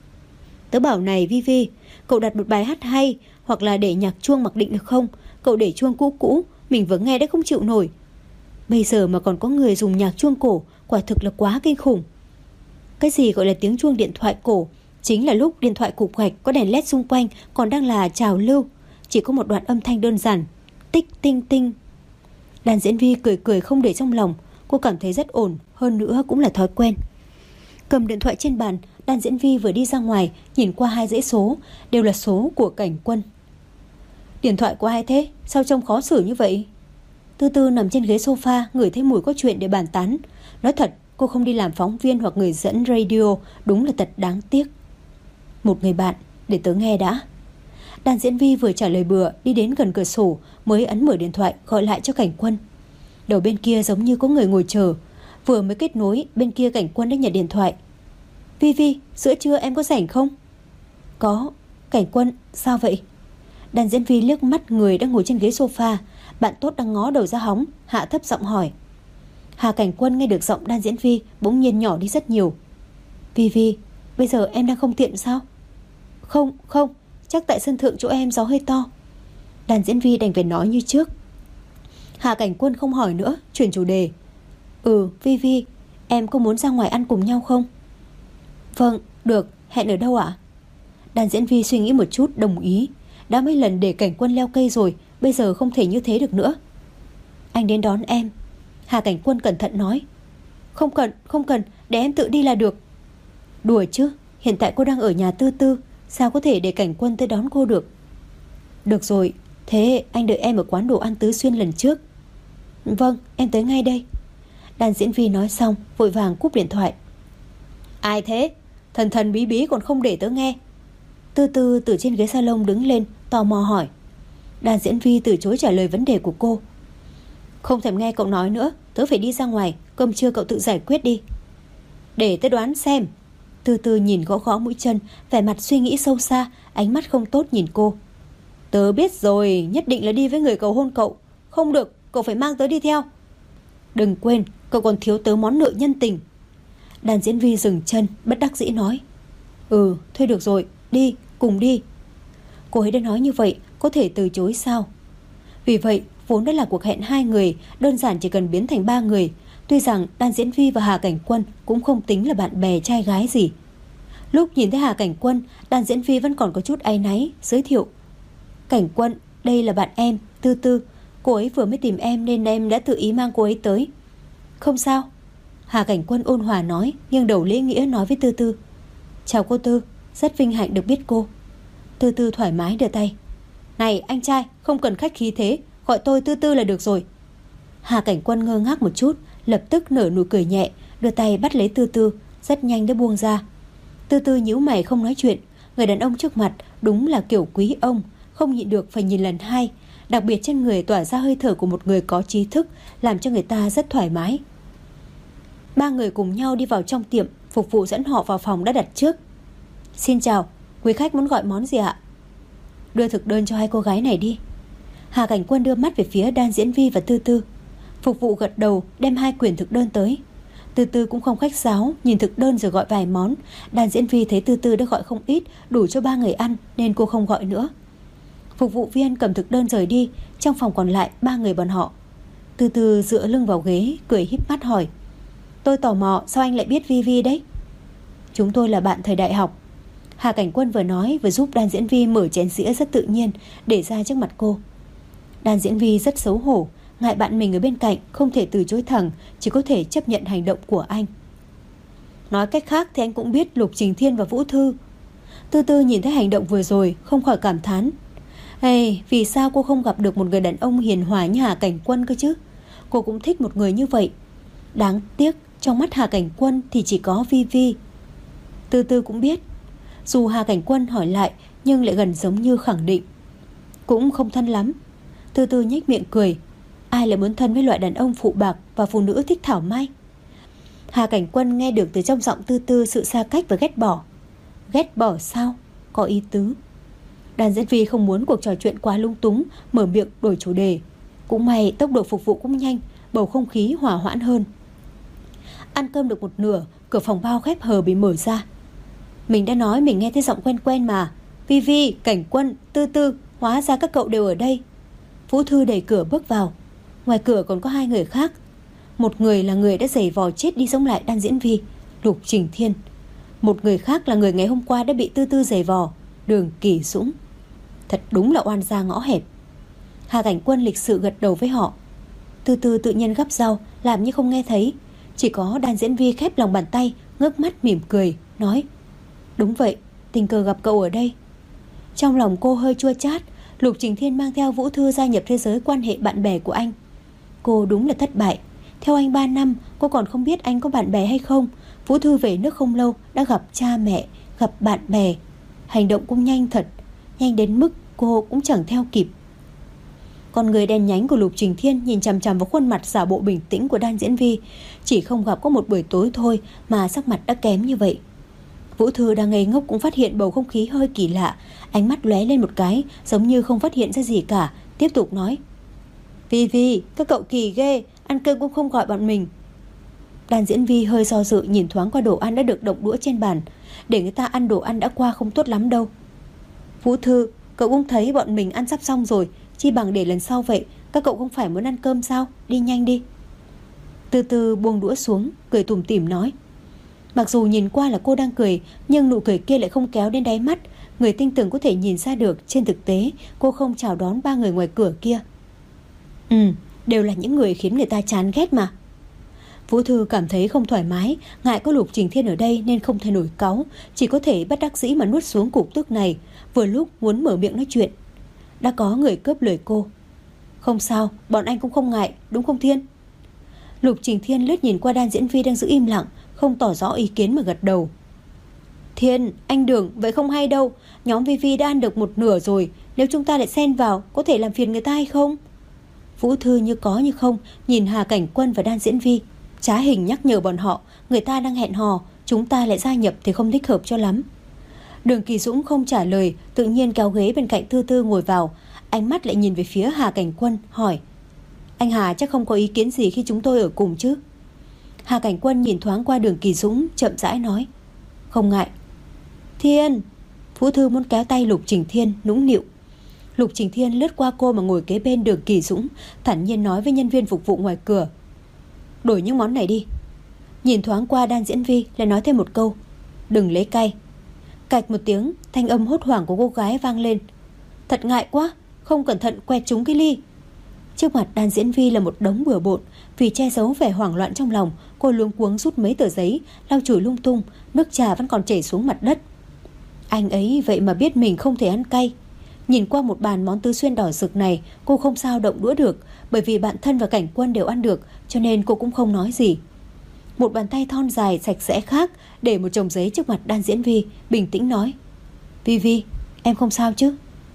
Tớ bảo này Vi Vi, cậu đặt một bài hát hay, hoặc là để nhạc chuông mặc định được không? Cậu để chuông cũ cũ, mình vừa nghe đã không chịu nổi. Bây giờ mà còn có người dùng nhạc chuông cổ, quả thực là quá kinh khủng. Cái gì gọi là tiếng chuông điện thoại cổ? Chính là lúc điện thoại cục gạch có đèn led xung quanh còn đang là trào lưu, chỉ có một đoạn âm thanh đơn giản, tích tinh tinh. Đàn diễn viên cười cười không để trong lòng. Cô cảm thấy rất ổn, hơn nữa cũng là thói quen. Cầm điện thoại trên bàn, Đàn diễn viên vừa đi ra ngoài, nhìn qua hai dãy số, đều là số của Cảnh Quân. Điện thoại của ai thế? Sao trông khó xử như vậy? Tư Tư nằm trên ghế sofa, ngửi thấy mùi có chuyện để bàn tán. Nói thật, cô không đi làm phóng viên hoặc người dẫn radio, đúng là thật đáng tiếc. Một người bạn, để tớ nghe đã. Đàn diễn viên vừa trả lời bừa, đi đến gần cửa sổ, mới ấn mở điện thoại gọi lại cho Cảnh Quân. Đầu bên kia giống như có người ngồi chờ. Vừa mới kết nối, bên kia Cảnh Quân đã nhận điện thoại. Vi Vi, giữa trưa em có rảnh không? Có. Cảnh Quân, sao vậy? Đàn diễn viên liếc mắt người đang ngồi trên ghế sofa. Bạn tốt đang ngó đầu ra hóng, hạ thấp giọng hỏi. Hà Cảnh Quân nghe được giọng đàn diễn viên bỗng nhiên nhỏ đi rất nhiều. Vi Vi, bây giờ em đang không tiện sao? Không, không, chắc tại sân thượng chỗ em gió hơi to. Đàn diễn viên đành phải nói như trước. Hà Cảnh Quân không hỏi nữa, chuyển chủ đề. Ừ, Vi Vi, em có muốn ra ngoài ăn cùng nhau không? Vâng, được, hẹn ở đâu ạ? Đàn diễn viên suy nghĩ một chút, đồng ý. Đã mấy lần để Cảnh Quân leo cây rồi, bây giờ không thể như thế được nữa. Anh đến đón em. Hà Cảnh Quân cẩn thận nói. Không cần, không cần, để em tự đi là được. Đùa chứ, hiện tại cô đang ở nhà Tư Tư, sao có thể để Cảnh Quân tới đón cô được? Được rồi, thế anh đợi em ở quán đồ ăn Tứ Xuyên lần trước. Vâng, em tới ngay đây. Đàn diễn viên nói xong, vội vàng cúp điện thoại. Ai thế? Thần thần bí bí còn không để tớ nghe. Tư Tư từ trên ghế salon đứng lên, tò mò hỏi. Đàn diễn viên từ chối trả lời vấn đề của cô. Không thèm nghe cậu nói nữa, tớ phải đi ra ngoài, cơm trưa cậu tự giải quyết đi. Để tớ đoán xem. Tư Tư nhìn gõ gõ mũi chân, vẻ mặt suy nghĩ sâu xa, ánh mắt không tốt nhìn cô. Tớ biết rồi, nhất định là đi với người cầu hôn cậu. Không được, cậu phải mang tớ đi theo. Đừng quên, cậu còn thiếu tớ món nợ nhân tình. Đàn diễn viên dừng chân, bất đắc dĩ nói. Ừ, thôi được rồi, đi, cùng đi. Cô ấy đã nói như vậy, có thể từ chối sao? Vì vậy, vốn đã là cuộc hẹn hai người, đơn giản chỉ cần biến thành ba người. Tuy rằng Đàn diễn viên và Hà Cảnh Quân cũng không tính là bạn bè trai gái gì. Lúc nhìn thấy Hà Cảnh Quân, Đàn diễn viên vẫn còn có chút áy náy, giới thiệu. Cảnh Quân, đây là bạn em, Tư Tư. Cô ấy vừa mới tìm em nên em đã tự ý mang cô ấy tới. Không sao. Hà Cảnh Quân ôn hòa nói, nghiêng đầu lễ nghĩa nói với Tư Tư. Chào cô Tư, rất vinh hạnh được biết cô. Tư Tư thoải mái đưa tay. Này anh trai, không cần khách khí thế, gọi tôi Tư Tư là được rồi. Hà Cảnh Quân ngơ ngác một chút, lập tức nở nụ cười nhẹ, đưa tay bắt lấy Tư Tư, rất nhanh đã buông ra. Tư Tư nhíu mày không nói chuyện. Người đàn ông trước mặt đúng là kiểu quý ông, không nhịn được phải nhìn lần hai. Đặc biệt trên người tỏa ra hơi thở của một người có trí thức, làm cho người ta rất thoải mái. Ba người cùng nhau đi vào trong tiệm, phục vụ dẫn họ vào phòng đã đặt trước. Xin chào, quý khách muốn gọi món gì ạ? Đưa thực đơn cho hai cô gái này đi. Hà Cảnh Quân đưa mắt về phía Đan Diễn Vi và Tư Tư. Phục vụ gật đầu, đem hai quyển thực đơn tới. Tư Tư cũng không khách sáo, nhìn thực đơn rồi gọi vài món. Đan Diễn Vi thấy Tư Tư đã gọi không ít, đủ cho ba người ăn, nên cô không gọi nữa. Phục vụ viên cầm thực đơn rời đi. Trong phòng còn lại ba người bọn họ. Tư Tư dựa lưng vào ghế, cười híp mắt hỏi. Tôi tò mò sao anh lại biết Vi Vi đấy? Chúng tôi là bạn thời đại học. Hà Cảnh Quân vừa nói vừa giúp Đan Diễn Vi mở chén dĩa rất tự nhiên, để ra trước mặt cô. Đan Diễn Vi rất xấu hổ, ngại bạn mình ở bên cạnh, không thể từ chối thẳng, chỉ có thể chấp nhận hành động của anh. Nói cách khác thì anh cũng biết Lục Trình Thiên và Vũ Thư. Tư Tư nhìn thấy hành động vừa rồi, không khỏi cảm thán. Hey, vì sao cô không gặp được một người đàn ông hiền hòa như Hà Cảnh Quân cơ chứ? Cô cũng thích một người như vậy. Đáng tiếc trong mắt Hà Cảnh Quân thì chỉ có Vi Vi. Từ từ cũng biết. Dù Hà Cảnh Quân hỏi lại nhưng lại gần giống như khẳng định. Cũng không thân lắm. Từ từ nhếch miệng cười. Ai lại muốn thân với loại đàn ông phụ bạc và phụ nữ thích thảo mai? Hà Cảnh Quân nghe được từ trong giọng Tư Tư sự xa cách và ghét bỏ. Ghét bỏ sao? Có ý tứ. Đàn diễn viên không muốn cuộc trò chuyện quá lung túng, mở miệng đổi chủ đề. Cũng may tốc độ phục vụ cũng nhanh, bầu không khí hòa hoãn hơn. Ăn cơm được một nửa, cửa phòng bao khép hờ bị mở ra. Mình đã nói mình nghe thấy giọng quen quen mà. Vi Vi, Cảnh Quân, Tư Tư, hóa ra các cậu đều ở đây. Vũ Thư đẩy cửa bước vào. Ngoài cửa còn có hai người khác. Một người là người đã giày vò chết đi sống lại đan diễn Vi, Lục Trình Thiên. Một người khác là người ngày hôm qua đã bị Tư Tư giày vò, Đường Kỳ Dũng. Thật đúng là oan gia ngõ hẹp. Hà Cảnh Quân lịch sự gật đầu với họ. Tư Tư tự nhiên gắp rau, làm như không nghe thấy. Chỉ có đan diễn Vi khép lòng bàn tay, ngước mắt mỉm cười, nói: Đúng vậy, tình cờ gặp cậu ở đây. Trong lòng cô hơi chua chát. Lục Trình Thiên mang theo Vũ Thư gia nhập thế giới quan hệ bạn bè của anh. Cô đúng là thất bại. Theo anh ba năm, cô còn không biết anh có bạn bè hay không. Vũ Thư về nước không lâu đã gặp cha mẹ, gặp bạn bè. Hành động cũng nhanh thật, nhanh đến mức cô cũng chẳng theo kịp. Con người đen nhánh của Lục Trình Thiên nhìn chằm chằm vào khuôn mặt giả bộ bình tĩnh của đan diễn Vi. Chỉ không gặp có một buổi tối thôi mà sắc mặt đã kém như vậy. Vũ Thư đang ngây ngốc cũng phát hiện bầu không khí hơi kỳ lạ. Ánh mắt lóe lên một cái, giống như không phát hiện ra gì cả. Tiếp tục nói: Vi Vi, các cậu kỳ ghê, ăn cơm cũng không gọi bọn mình. Đan diễn Vi hơi do dự, nhìn thoáng qua đồ ăn đã được động đũa trên bàn. Để người ta ăn đồ ăn đã qua không tốt lắm đâu. Vũ Thư, cậu cũng thấy bọn mình ăn sắp xong rồi, chi bằng để lần sau vậy. Các cậu không phải muốn ăn cơm sao? Đi nhanh đi. Từ từ buông đũa xuống, cười tủm tỉm nói. Mặc dù nhìn qua là cô đang cười, nhưng nụ cười kia lại không kéo đến đáy mắt. Người tinh tường có thể nhìn ra được trên thực tế cô không chào đón ba người ngoài cửa kia. Ừ, đều là những người khiến người ta chán ghét mà. Vũ Thư cảm thấy không thoải mái, ngại có Lục Trình Thiên ở đây nên không thể nổi cáu, chỉ có thể bất đắc dĩ mà nuốt xuống cục tức này. Vừa lúc muốn mở miệng nói chuyện, đã có người cướp lời cô. Không sao, bọn anh cũng không ngại, đúng không Thiên? Lục Trình Thiên lướt nhìn qua đan diễn Vi đang giữ im lặng, không tỏ rõ ý kiến mà gật đầu. Thiên, anh Đường, vậy không hay đâu. Nhóm Vi Vi đã ăn được một nửa rồi, nếu chúng ta lại xen vào có thể làm phiền người ta hay không? Vũ Thư như có như không nhìn Hà Cảnh Quân và đan diễn Vi, trá hình nhắc nhở bọn họ người ta đang hẹn hò, chúng ta lại gia nhập thì không thích hợp cho lắm. Đường Kỳ Dũng không trả lời, tự nhiên kéo ghế bên cạnh Tư Tư ngồi vào. Ánh mắt lại nhìn về phía Hà Cảnh Quân, hỏi: Anh Hà chắc không có ý kiến gì khi chúng tôi ở cùng chứ? Hà Cảnh Quân nhìn thoáng qua Đường Kỳ Dũng, chậm rãi nói: Không ngại. Thiên. Vũ Thư muốn kéo tay Lục Trình Thiên, nũng nịu. Lục Trình Thiên lướt qua cô mà ngồi kế bên Đường Kỳ Dũng, thản nhiên nói với nhân viên phục vụ ngoài cửa: Đổi những món này đi. Nhìn thoáng qua đan diễn Vi lại nói thêm một câu: Đừng lấy cay. Cạch một tiếng, thanh âm hốt hoảng của cô gái vang lên: Thật ngại quá, không cẩn thận quẹt trúng cái ly. Trước mặt đan diễn Vi là một đống bừa bộn. Vì che giấu vẻ hoảng loạn trong lòng, cô luống cuống rút mấy tờ giấy, lau chùi lung tung, nước trà vẫn còn chảy xuống mặt đất. Anh ấy vậy mà biết mình không thể ăn cay. Nhìn qua một bàn món tứ xuyên đỏ rực này, cô không sao động đũa được. Bởi vì bạn thân và Cảnh Quân đều ăn được, cho nên cô cũng không nói gì. Một bàn tay thon dài sạch sẽ khác để một chồng giấy trước mặt đan diễn Vi, bình tĩnh nói: Vi Vi, em không sao chứ?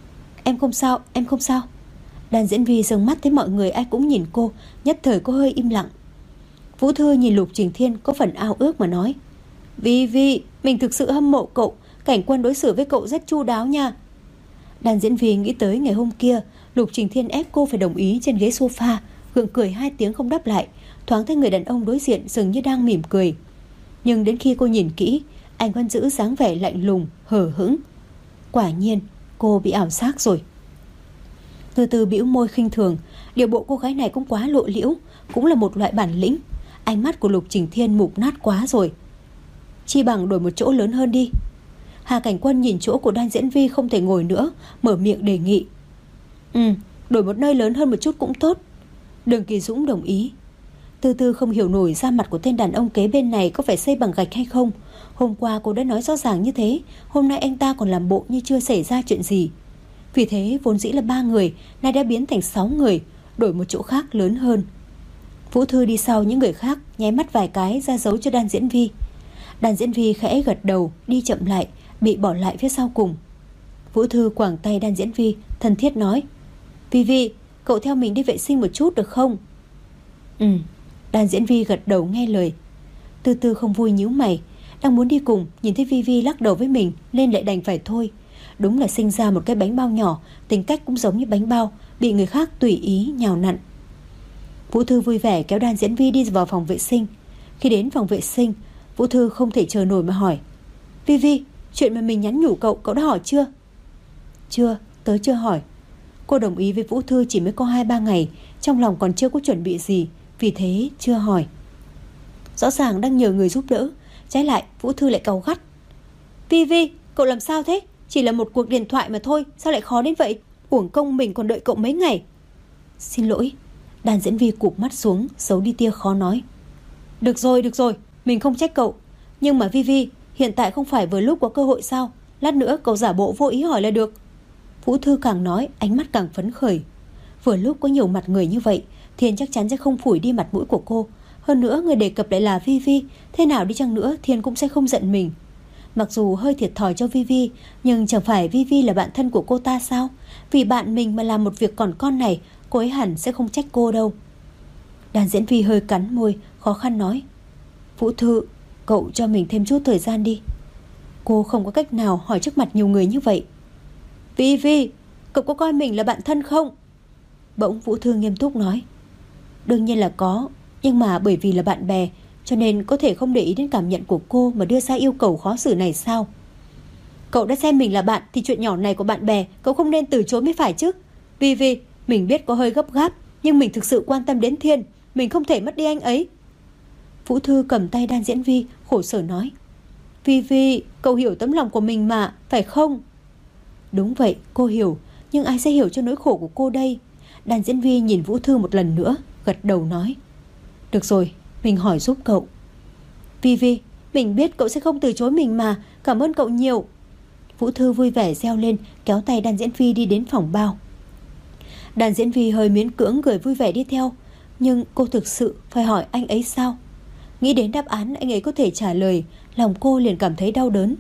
Em không sao, em không sao. Đan diễn Vi dâng mắt thấy mọi người ai cũng nhìn cô, nhất thời cô hơi im lặng. Vũ Thư nhìn Lục Trình Thiên có phần ao ước mà nói: Vi Vi, mình thực sự hâm mộ cậu, Cảnh Quân đối xử với cậu rất chu đáo nha. Đan diễn Vi nghĩ tới ngày hôm kia Lục Trình Thiên ép cô phải đồng ý trên ghế sofa, gượng cười hai tiếng không đáp lại. Thoáng thấy người đàn ông đối diện dường như đang mỉm cười, nhưng đến khi cô nhìn kỹ, anh vẫn giữ dáng vẻ lạnh lùng, hờ hững. Quả nhiên cô bị ảo giác rồi. Từ từ bĩu môi khinh thường. Điều bộ cô gái này cũng quá lộ liễu, cũng là một loại bản lĩnh. Ánh mắt của Lục Trình Thiên mục nát quá rồi. Chi bằng đổi một chỗ lớn hơn đi. Hà Cảnh Quân nhìn chỗ của đan diễn Vi không thể ngồi nữa, mở miệng đề nghị: Ừ, đổi một nơi lớn hơn một chút cũng tốt. Đường Kỳ Dũng đồng ý. Từ từ không hiểu nổi da mặt của tên đàn ông kế bên này có phải xây bằng gạch hay không. Hôm qua cô đã nói rõ ràng như thế, hôm nay anh ta còn làm bộ như chưa xảy ra chuyện gì. Vì thế vốn dĩ là ba người nay đã biến thành sáu người, đổi một chỗ khác lớn hơn. Vũ Thư đi sau những người khác, nháy mắt vài cái ra dấu cho Đan Diễn Vi. Đan Diễn Vi khẽ gật đầu, đi chậm lại, bị bỏ lại phía sau cùng. Vũ Thư quàng tay Đan Diễn Vi, thân thiết nói: Vi Vi, cậu theo mình đi vệ sinh một chút được không? Ừ. Đan Diễn Vi gật đầu nghe lời. Từ từ không vui nhíu mày, đang muốn đi cùng, nhìn thấy Vi Vi lắc đầu với mình nên lại đành phải thôi. Đúng là sinh ra một cái bánh bao nhỏ, tính cách cũng giống như bánh bao, bị người khác tùy ý nhào nặn. Vũ Thư vui vẻ kéo Đan Diễn Vi đi vào phòng vệ sinh. Khi đến phòng vệ sinh, Vũ Thư không thể chờ nổi mà hỏi: Vi Vi, chuyện mà mình nhắn nhủ cậu, cậu đã hỏi chưa? Chưa, tớ chưa hỏi. Cô đồng ý với Vũ Thư chỉ mới có hai ba ngày, trong lòng còn chưa có chuẩn bị gì, vì thế chưa hỏi. Rõ ràng đang nhờ người giúp đỡ, trái lại Vũ Thư lại cáu gắt: Vi Vi, cậu làm sao thế? Chỉ là một cuộc điện thoại mà thôi, sao lại khó đến vậy? Uổng công mình còn đợi cậu mấy ngày. Xin lỗi. Đan Diễn Vi cụp mắt xuống, giấu đi tia khó nói. Được rồi, được rồi, mình không trách cậu. Nhưng mà Vi Vi, hiện tại không phải vừa lúc có cơ hội sao? Lát nữa cậu giả bộ vô ý hỏi là được. Vũ Thư càng nói, ánh mắt càng phấn khởi. Vừa lúc có nhiều mặt người như vậy, Thiên chắc chắn sẽ không phủi đi mặt mũi của cô. Hơn nữa người đề cập lại là Vi Vi, thế nào đi chăng nữa Thiên cũng sẽ không giận mình. Mặc dù hơi thiệt thòi cho Vi Vi, nhưng chẳng phải Vi Vi là bạn thân của cô ta sao? Vì bạn mình mà làm một việc còn con này, cô ấy hẳn sẽ không trách cô đâu. Đan Diễn Vi hơi cắn môi, khó khăn nói: Vũ Thư, cậu cho mình thêm chút thời gian đi. Cô không có cách nào hỏi trước mặt nhiều người như vậy. Vi Vi, cậu có coi mình là bạn thân không? Bỗng Vũ Thư nghiêm túc nói: Đương nhiên là có, nhưng mà bởi vì là bạn bè, cho nên có thể không để ý đến cảm nhận của cô mà đưa ra yêu cầu khó xử này sao? Cậu đã xem mình là bạn thì chuyện nhỏ này của bạn bè cậu không nên từ chối mới phải chứ. Vi Vi, mình biết có hơi gấp gáp, nhưng mình thực sự quan tâm đến Thiên, mình không thể mất đi anh ấy. Vũ Thư cầm tay Đan Diễn Vi, khổ sở nói: Vi Vi, cậu hiểu tấm lòng của mình mà, phải không? Đúng vậy, cô hiểu, nhưng ai sẽ hiểu cho nỗi khổ của cô đây? Đan Diễn Vi nhìn Vũ Thư một lần nữa, gật đầu nói: Được rồi, mình hỏi giúp cậu. Vi Vi, mình biết cậu sẽ không từ chối mình mà, cảm ơn cậu nhiều. Vũ Thư vui vẻ reo lên, kéo tay Đan Diễn Vi đi đến phòng bao. Đan Diễn Vi hơi miễn cưỡng cười vui vẻ đi theo, nhưng cô thực sự phải hỏi anh ấy sao? Nghĩ đến đáp án anh ấy có thể trả lời, lòng cô liền cảm thấy đau đớn.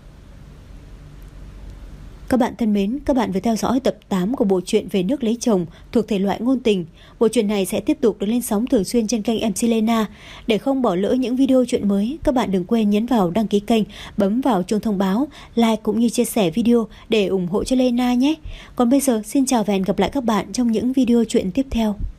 Các bạn thân mến, các bạn vừa theo dõi tập tám của bộ truyện Về Nước Lấy Chồng thuộc thể loại ngôn tình. Bộ truyện này sẽ tiếp tục được lên sóng thường xuyên trên kênh em xê Lena. Để không bỏ lỡ những video truyện mới, các bạn đừng quên nhấn vào đăng ký kênh, bấm vào chuông thông báo, like cũng như chia sẻ video để ủng hộ cho Lena nhé. Còn bây giờ, xin chào và hẹn gặp lại các bạn trong những video truyện tiếp theo.